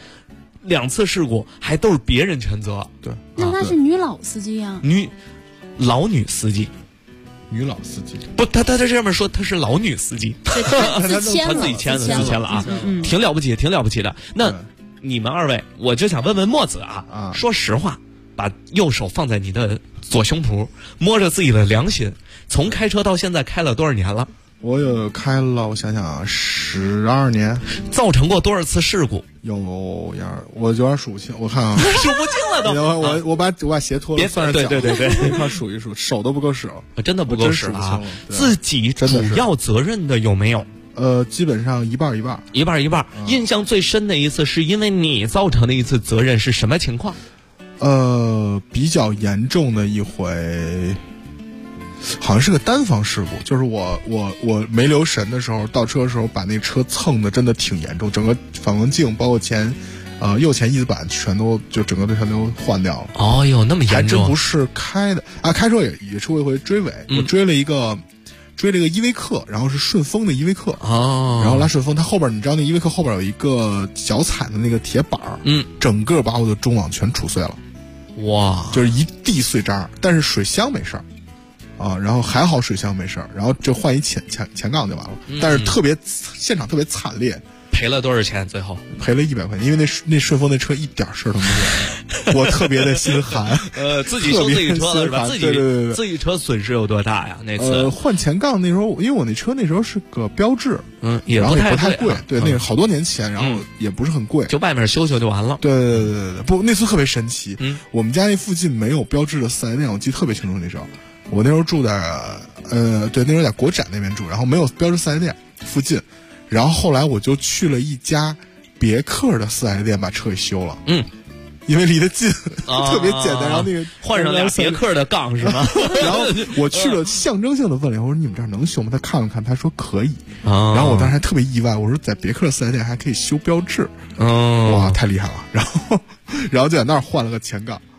S3: 2次事故还都是别人全责。
S8: 对，
S7: 那他是女老司机呀？
S3: 老女司机。
S8: 女老司机
S3: 不，他在这面说他是老女司机，
S7: 他自己
S3: 签了啊，挺了不起的。那你们2位，我就想问问墨子啊，说实话，把右手放在你的左胸脯，摸着自己的良心，从开车到现在开了多少年了？
S8: 我有开了，我想想啊，12年。
S3: 造成过多少次事故？
S8: 我有点数不清，我看啊，
S3: 数不清了都。
S8: 我把鞋脱了，
S3: 别算上脚，对，
S8: 一块数一数，手都不够使了，
S3: 真的不够使了啊！自己主要责任的有没有？
S8: 基本上一半。
S3: 印象最深的一次是因为你造成的一次责任是什么情况？
S8: 比较严重的一回。好像是个单方事故，就是我没留神的时候，倒车的时候把那车蹭的真的挺严重，整个反光镜包括右前翼子板全都整个都全都换掉了。
S3: 哦哟，那么严重！
S8: 还真不是开的啊，开车也出过一回追尾，我追了一个依维柯，然后是顺丰的依维柯
S3: 哦，
S8: 然后拉顺丰，它后边你知道那依维柯后边有一个脚踩的那个铁板，整个把我的中网全杵碎了，
S3: 哇，
S8: 就是一地碎渣，但是水箱没事儿。然后还好水箱没事儿，然后就换一前杠就完了，但是现场特别惨烈。
S3: 赔了多少钱？最后
S8: 赔了100块钱，因为那顺丰那车一点事儿都没有，我特别的心寒。
S3: 自己修自己车了是吧？
S8: 对，
S3: 自己车损失有多大呀？那次
S8: 换前杠那时候，因为我那车那时候是个标致，
S3: 也不太贵，
S8: 对，那个好多年前，然后也不是很贵，
S3: 就外面修就完了。
S8: 对，不，那次特别神奇。我们家那附近没有标致的4S店，我记得特别清楚那时候。我那时候住在对，那时候在国展那边住，然后没有标致4S店附近，然后后来我就去了一家别克的4S店把车给修了。因为离得近，特别简单。然后那个
S3: 换上俩别克的杠是吗？
S8: 然后我去了，象征性的问了，我说你们这儿能修吗？他看了看，他说可以。然后我当时还特别意外，我说在别克4S店还可以修标致，哇，太厉害了。然后就在那儿换了个前杠。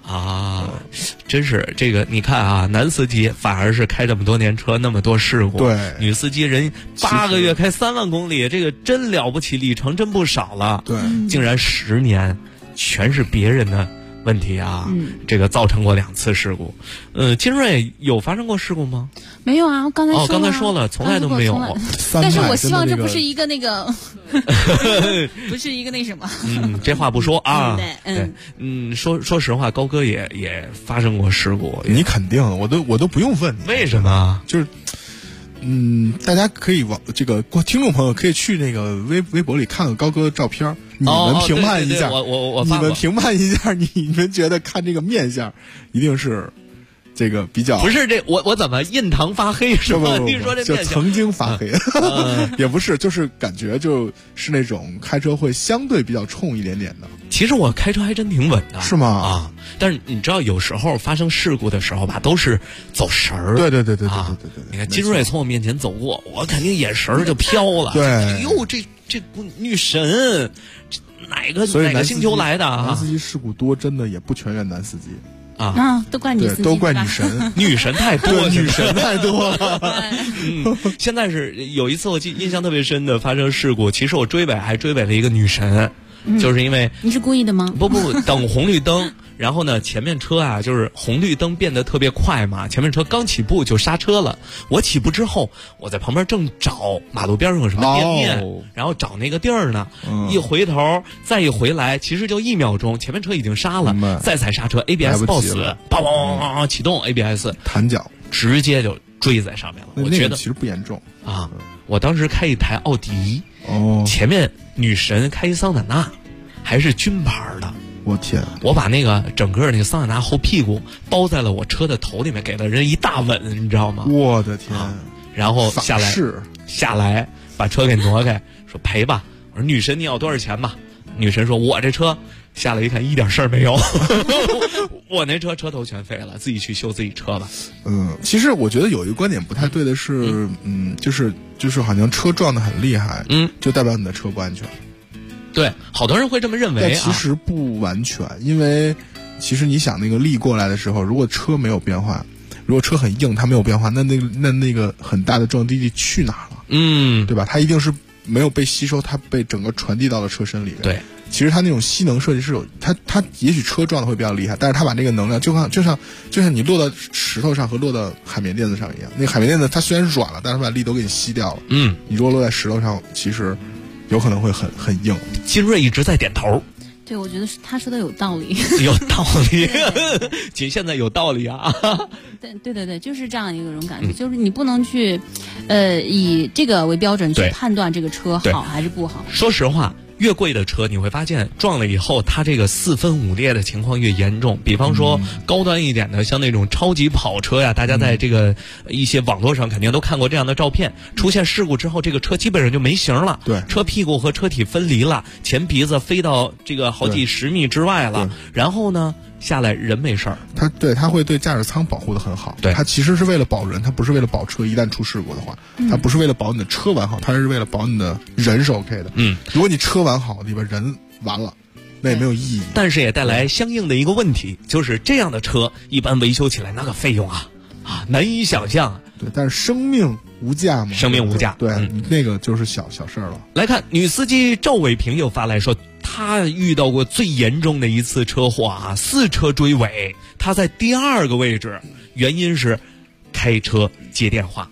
S3: 啊，真是这个，你看啊，男司机反而是开这么多年车，那么多事故。
S8: 对，
S3: 女司机人8个月开3万公里，这个真了不起，里程真不少了。
S8: 对，
S3: 竟然10年全是别人的问题啊！这个造成过2次事故。金瑞有发生过事故吗？
S7: 没有啊，我刚才说了。
S3: 刚才说了，从来都没有。
S7: 但是我希望这不是一个那个，不是一个那什么。
S3: 这话不说啊。
S7: 对，
S3: 说实话，高哥也发生过事故。
S8: 你肯定，我都不用问你。
S3: 为什么？
S8: 就是。大家可以往这个听众朋友可以去那个微博里看看高哥的照片，你们评判一下，你们评判一下，你们觉得看这个面相，一定是这个比较
S3: 不是这我怎么印堂发黑是吧？你说这
S8: 就曾经发黑，也不是，就是感觉就是那种开车会相对比较冲一点点的。
S3: 其实我开车还真挺稳的，
S8: 是吗？
S3: 啊，但是你知道有时候发生事故的时候吧，都是走神儿。
S8: 对。
S3: 你看金瑞从我面前走过，我肯定眼神就飘了。
S8: 对，
S3: 哎呦，这女神，哪个星球来的啊？
S8: 男司机事故多，真的也不全怨男司机。
S7: 都怪女司机，
S8: 都怪女神，
S3: 女神太多，
S8: 女神太多了。
S3: 现在是有一次我印象特别深的发生事故，其实我还追尾了一个女神，就是因为
S7: 你是故意的吗？
S3: 不，等红绿灯。然后呢，前面车啊，就是红绿灯变得特别快嘛，前面车刚起步就刹车了。我起步之后，我在旁边正找马路边上有什么店面，然后找那个地儿呢。一回头，再一回来，其实就1秒钟，前面车已经刹了，再踩刹车 ，ABS 抱死，砰启动 ABS
S8: 弹脚，
S3: 直接就追在上面了。我觉得
S8: 其实不严重
S3: 啊。我当时开一台奥迪，前面女神开一桑塔纳，还是军牌的。
S8: 我天！
S3: 我把那个整个那个桑塔纳后屁股包在了我车的头里面，给了人一大吻，你知道吗？
S8: 我的天！
S3: 然后下来把车给挪开，说赔吧。我说女神你要多少钱吧？女神说我这车下来一看一点事儿没有，我那车头全废了，自己去修自己车吧。
S8: 其实我觉得有一个观点不太对的是，就是好像车撞得很厉害，就代表你的车不安全。
S3: 对，好多人会这么认为，
S8: 但其实不完全，因为其实你想那个力过来的时候，如果车没有变化，如果车很硬，它没有变化，那个很大的撞击力去哪了？对吧？它一定是没有被吸收，它被整个传递到了车身里面。
S3: 对，
S8: 其实它那种吸能设计是有，它也许车撞的会比较厉害，但是它把那个能量就像你落到石头上和落到海绵垫子上一样，那个海绵垫子它虽然软了，但是它把力都给你吸掉了。你如果落在石头上，其实有可能会很硬。
S3: 金瑞一直在点头。
S7: 对，我觉得他说的有道理。
S3: 有道理，姐现在有道理啊。
S7: 对，就是这样一种感觉，就是你不能去，以这个为标准去判断这个车好还是不好。
S3: 说实话。越贵的车，你会发现撞了以后，它这个4分5裂的情况越严重。比方说高端一点的，像那种超级跑车呀，大家在这个一些网络上肯定都看过这样的照片。出现事故之后，这个车基本上就没形了，
S8: 对，
S3: 车屁股和车体分离了，前鼻子飞到这个好几10米之外了。然后呢，下来人没事儿，
S8: 他会对驾驶舱保护的很好。
S3: 对，
S8: 他其实是为了保人，他不是为了保车。一旦出事故的话，他不是为了保你的车完好，他是为了保你的人是 OK 的。如果你车完好，里边人完了，那也没有意义。
S3: 但是也带来相应的一个问题，就是这样的车一般维修起来那个费用啊难以想象。
S8: 对，但是生命无价嘛，
S3: 生命无价。
S8: 对，那个就是小事了。
S3: 来看女司机赵伟平又发来说，他遇到过最严重的一次车祸啊，4车追尾，他在第2个位置，原因是开车接电话。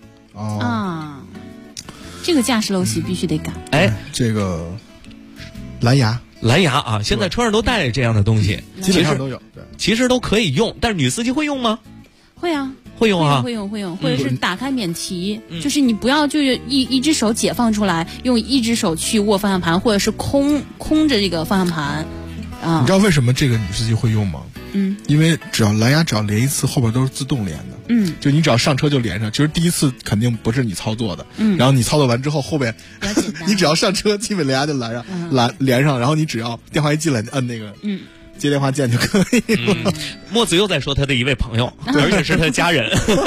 S7: 这个驾驶陋习必须得改。
S8: 这个蓝牙
S3: 啊，现在车上都带着这样的东西，
S8: 基本上都有。对，
S3: 其实都可以用，但是女司机会用吗？
S7: 会啊。
S3: 会用啊，
S7: 会用，或者是打开免提，就是你不要就是一只手解放出来，用一只手去握方向盘，或者是空着这个方向盘。
S8: 你知道为什么这个女司机会用吗？因为蓝牙只要连一次，后边都是自动连的。就你只要上车就连上。其实第一次肯定不是你操作的，然后你操作完之后，后边你只要上车，基本蓝牙就连上，然后你只要电话一进来，摁那个接电话键就可以了。
S3: 墨子又在说他的一位朋友，而且是他的家人。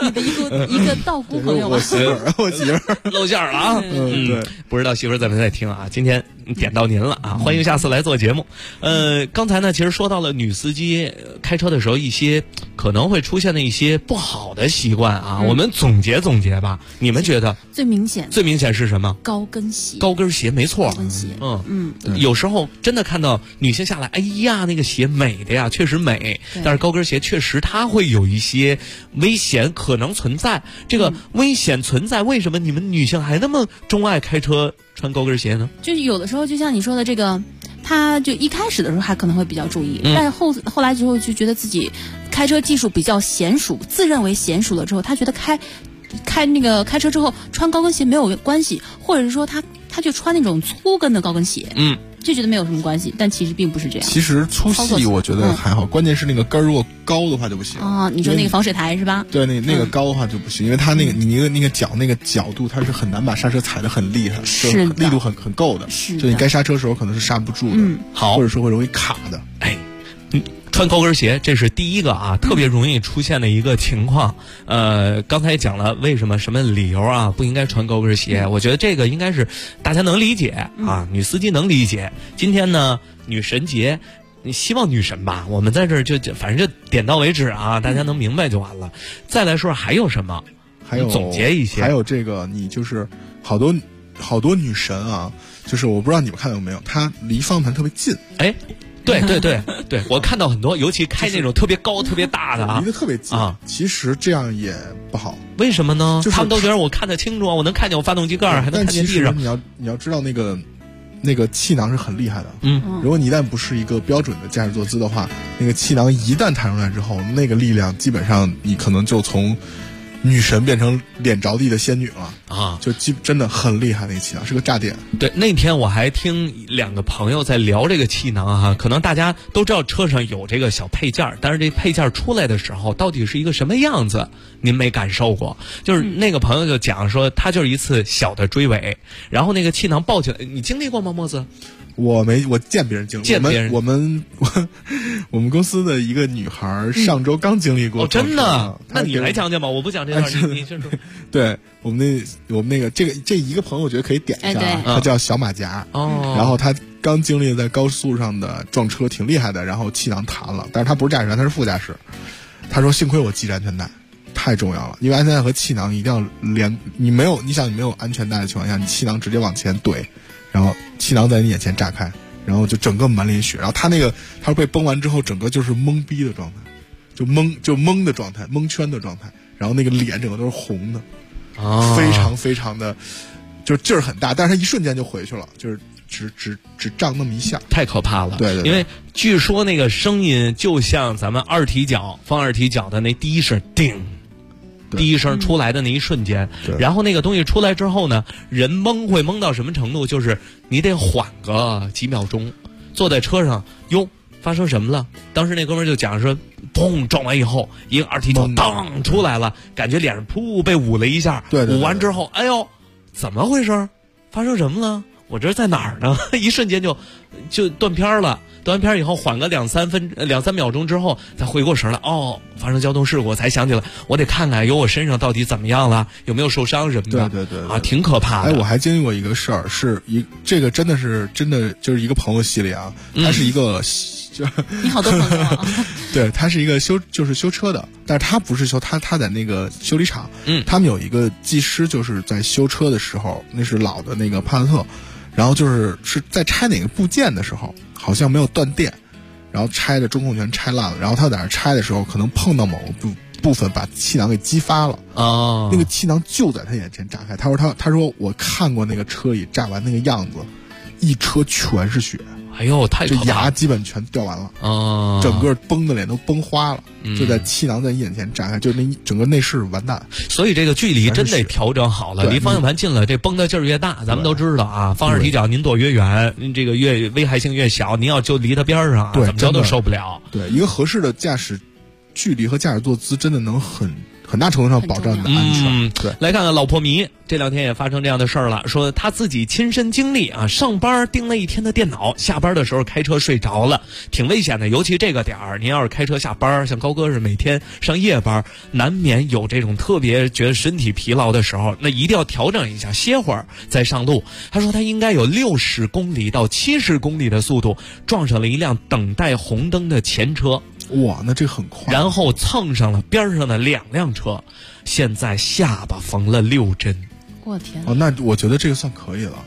S7: 你的一个道姑朋友吗？
S8: 我媳妇儿
S3: 露馅了啊！
S8: 对，
S3: 不知道媳妇儿在不在听啊？今天点到您了啊，欢迎下次来做节目。刚才呢，其实说到了女司机开车的时候一些可能会出现的一些不好的习惯啊，我们总结总结吧。你们觉得
S7: 最明显
S3: 是什么？
S7: 高跟鞋。
S3: 高跟鞋没错。
S7: 高跟鞋。
S3: 有时候真的看到女性下来，哎呀，那个鞋美的呀，确实美。但是高跟鞋确实它会有一些危险可能存在。这个危险存在，为什么你们女性还那么钟爱开车穿高跟鞋呢？
S7: 就是有的时候就像你说的这个，他就一开始的时候还可能会比较注意，但是后来之后就觉得自己开车技术比较娴熟，自认为娴熟了之后，他觉得开车之后穿高跟鞋没有关系，或者是说他就穿那种粗跟的高跟鞋，就觉得没有什么关系，但其实并不是这样。
S8: 其实粗细我觉得还好，关键是那个跟儿如果高的话就不行
S7: 啊。你说那个防水台是吧？
S8: 对，那个高的话就不行，因为它那个你那个脚那个角度，它是很难把刹车踩得很厉害，
S7: 是
S8: 力度很够的，就你该刹车的时候可能是刹不住的，
S3: 好，
S8: 或者说会容易卡的。
S3: 哎。穿高跟鞋，这是第一个啊，特别容易出现的一个情况。刚才讲了为什么什么理由啊不应该穿高跟鞋，我觉得这个应该是大家能理解啊，女司机能理解。今天呢，女神节，希望女神吧，我们在这儿就反正就点到为止啊，大家能明白就完了。再来说还有什么？
S8: 还有
S3: 总结一些，
S8: 还有这个，你就是好多女神啊，就是我不知道你们看到没有，她离方向盘特别近，
S3: 哎。对，我看到很多，尤其开那种特别高、特别大的啊，
S8: 离得特别近啊。其实这样也不好，
S3: 为什么呢？他们都觉得我看得清楚，我能看见我发动机盖，还能看见地上。
S8: 你要知道那个气囊是很厉害的，如果你一旦不是一个标准的驾驶坐姿的话，那个气囊一旦弹出来之后，那个力量基本上你可能就从女神变成脸着地的仙女了啊！就真的很厉害，那个气囊是个炸点。
S3: 对，那天我还听两个朋友在聊这个气囊哈，可能大家都知道车上有这个小配件，但是这配件出来的时候到底是一个什么样子，您没感受过？就是那个朋友就讲说，他就是一次小的追尾，然后那个气囊抱起来，你经历过吗，莫子？
S8: 我见别人经历，我们公司的一个女孩上周刚经历过。
S3: 哦，真的？那你来讲讲吧，我不讲这段，你先说。
S8: 对，我们那个这一个朋友，我觉得可以点一下，他叫小马甲。哦。然后他刚经历在高速上的撞车，挺厉害的，然后气囊弹了，但是他不是驾驶员，他是副驾驶。他说幸亏我系着安全带，太重要了，因为安全带和气囊一定要连。你没有安全带的情况下，你气囊直接往前怼。然后气囊在你眼前炸开，然后就整个满脸血。然后他被崩完之后，整个就是懵逼的状态，就懵的状态，蒙圈的状态。然后那个脸整个都是红的，非常非常的，就是劲儿很大，但是他一瞬间就回去了，就是只胀那么一下，
S3: 太可怕了。
S8: 对，
S3: 因为据说那个声音就像咱们放二踢脚的那第一声叮。第一声出来的那一瞬间，然后那个东西出来之后呢，人会懵到什么程度？就是你得缓个几秒钟，坐在车上，哟，发生什么了？当时那哥们儿就讲说，砰，撞完以后，一个二踢脚当出来了，感觉脸上噗被捂了一下，捂完之后，哎呦，怎么回事？发生什么了？我这在哪儿呢？一瞬间就断片了。断完片以后，缓个两三秒钟之后，才回过神来。哦，发生交通事故，我才想起来，我得看看我身上到底怎么样了，有没有受伤什么的。
S8: 对
S3: 啊，挺可怕的。
S8: 哎，我还经历过一个事儿，这个真的就是一个朋友系列啊，他是一个。
S7: 你好多朋友啊。
S8: 对，他是一个修车的，但是他不是修，他在那个修理厂，他们有一个技师，就是在修车的时候，那是老的那个帕萨特，然后是在拆哪个部件的时候，好像没有断电，然后拆的中控全拆烂了，然后他在那拆的时候，可能碰到某个部分把气囊给激发了，那个气囊就在他眼前炸开。他说我看过那个车里炸完那个样子，一车全是血。
S3: 哎呦，太可怕了！
S8: 就牙基本全掉完了，整个崩的脸都崩花了，就在气囊在你眼前炸开，就那整个内饰完蛋。
S3: 所以这个距离真得调整好了，离方向盘近了，这崩的劲儿越大。咱们都知道啊，放二踢脚您躲越远，这个越危害性越小。您要就离它边上，怎么着都受不了。
S8: 对，一个合适的驾驶距离和驾驶坐姿真的能很大程度上保障你的安全。对，
S3: 来看看老婆迷，这2天也发生这样的事儿了，说他自己亲身经历啊，上班盯了一天的电脑，下班的时候开车睡着了，挺危险的。尤其这个点儿，您要是开车下班，像高哥是每天上夜班，难免有这种特别觉得身体疲劳的时候，那一定要调整一下，歇会儿再上路。他说他应该有60公里到70公里的速度撞上了一辆等待红灯的前车。
S8: 哇，那这很快。
S3: 然后蹭上了边上的2辆车，现在下巴缝了6针。
S7: 我天！
S8: 哦，那我觉得这个算可以了。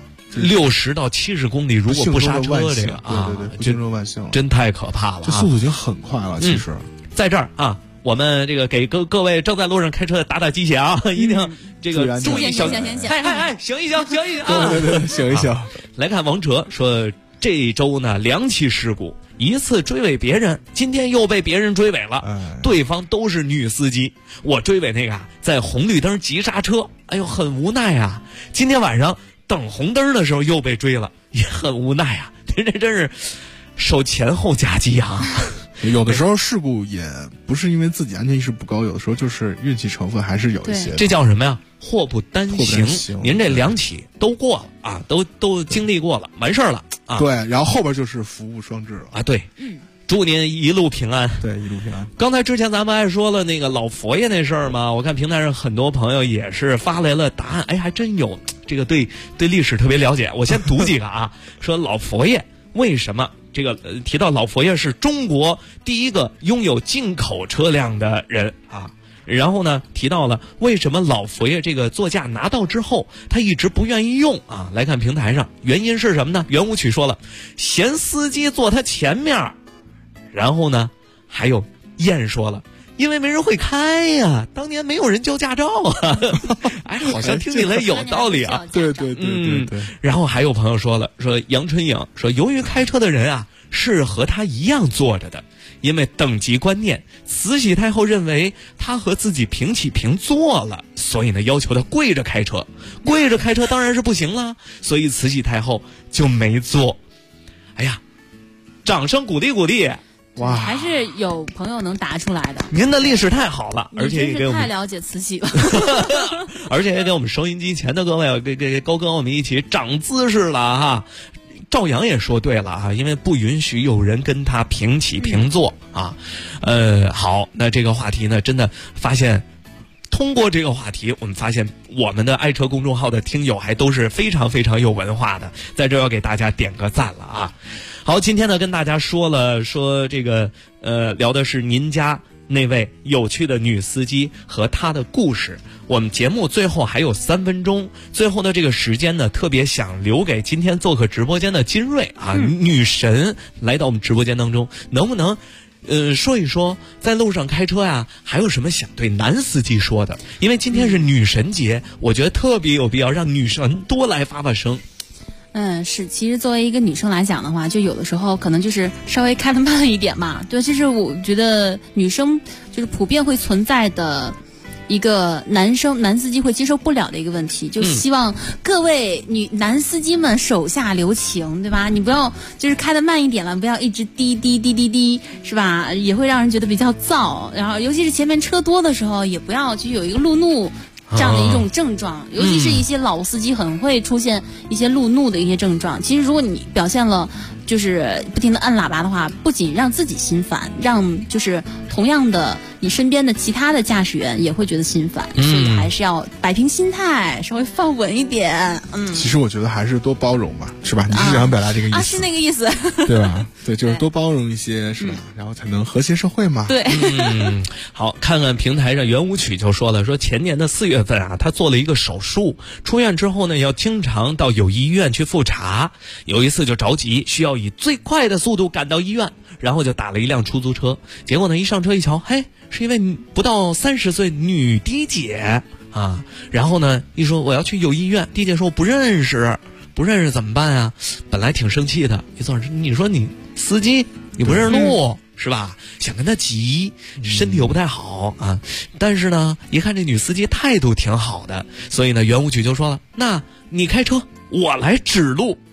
S3: 60到70公里，如果不刹车，这个啊，
S8: 对，不幸中万幸了，
S3: 真太可怕了。
S8: 这速度已经很快了，其实。
S3: 在这儿啊，我们这个给各位正在路上开车的打打鸡血啊，一定这个注意小心。哎，醒一醒啊！
S8: 对，醒一醒。
S3: 来看王哲说，这周呢2起事故。一次追尾别人，今天又被别人追尾了，对方都是女司机。我追尾那个在红绿灯急刹车，哎呦很无奈啊。今天晚上等红灯的时候又被追了，也很无奈啊。这真是受前后夹击啊。
S8: 有的时候事故也不是因为自己安全意识不高，有的时候就是运气成分还是有一些。
S3: 这叫什么呀？祸不单行。您这2起都过了啊，都经历过了，完事儿了啊。
S8: 对，然后后边就是福无双至了
S3: 啊。对，祝您一路平安。
S8: 对，一路平安。
S3: 刚才之前咱们还说了那个老佛爷那事儿嘛，我看平台上很多朋友也是发来了答案，哎，还真有这个对历史特别了解。我先读几个啊，说老佛爷为什么？这个提到老佛爷是中国第一个拥有进口车辆的人啊，然后呢提到了为什么老佛爷这个座驾拿到之后他一直不愿意用啊。来看平台上原因是什么呢？圆舞曲说了，嫌司机坐他前面，然后呢还有燕说了，因为没人会开呀，当年没有人交驾照啊。哎，好像听起来有道理啊。
S8: 对。
S3: 然后还有朋友说了，说杨春颖说，由于开车的人啊是和他一样坐着的，因为等级观念，慈禧太后认为他和自己平起平坐了，所以呢要求他跪着开车。跪着开车当然是不行了，所以慈禧太后就没坐。哎呀，掌声鼓励鼓励。
S7: 哇，还是有朋友能答出来的。
S3: 您的历史太好了，而且也给我们
S7: 太了解慈禧了，
S3: 而且也给我们收音机前的各位，给高哥我们一起长姿势了哈。赵阳也说对了啊，因为不允许有人跟他平起平坐啊。好，那这个话题呢，真的发现。通过这个话题，我们发现我们的爱车公众号的听友还都是非常非常有文化的，在这要给大家点个赞了啊！好，今天呢跟大家说这个聊的是您家那位有趣的女司机和她的故事。我们节目最后还有3分钟，最后的这个时间呢，特别想留给今天做客直播间的金瑞啊，女神来到我们直播间当中，能不能？说一说在路上开车呀，还有什么想对男司机说的？因为今天是女神节，我觉得特别有必要让女神多来发声。
S7: 是，其实作为一个女生来讲的话，就有的时候可能就是稍微开得慢一点嘛。对，其实我觉得女生就是普遍会存在的一个男司机会接受不了的一个问题，就希望各位男司机们手下留情，对吧？你不要就是开得慢一点了，不要一直滴滴滴滴滴，是吧？也会让人觉得比较燥。然后尤其是前面车多的时候，也不要就有一个路怒这样的一种症状，尤其是一些老司机很会出现一些路怒的一些症状。其实如果你表现了就是不停地按喇叭的话，不仅让自己心烦，让就是同样的你身边的其他的驾驶员也会觉得心烦，所以还是要摆平心态，稍微放稳一点。
S8: 其实我觉得还是多包容嘛，是吧？你是想表达这个意思？
S7: 是那个意思，
S8: 对吧？对，就是多包容一些，是吧？然后才能和谐社会嘛。
S7: 对，
S3: 好，看看平台上圆舞曲就说了，说前年的4月份啊，他做了一个手术，出院之后呢，要经常到友谊医院去复查。有一次就着急，需要以最快的速度赶到医院，然后就打了一辆出租车。结果呢，一上车一瞧，嘿，是一位不到30岁女的姐啊。然后呢，一说我要去友谊医院，的姐说我不认识怎么办啊？本来挺生气的，一坐上你说你司机你不认识路。是吧？想跟他急，身体又不太好啊。但是呢，一看这女司机态度挺好的，所以呢，圆舞曲就说了：“那你开车，我来指路。”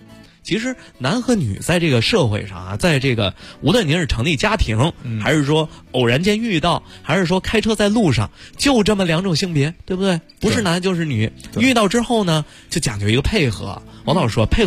S3: 其实男和女在这个社会上啊，在这个无论您是成立家庭，还是说偶然间遇到，还是说开车在路上，就这么2种性别，对不对？不是男就是女。遇到之后呢，就讲究一个配合。王老师说配合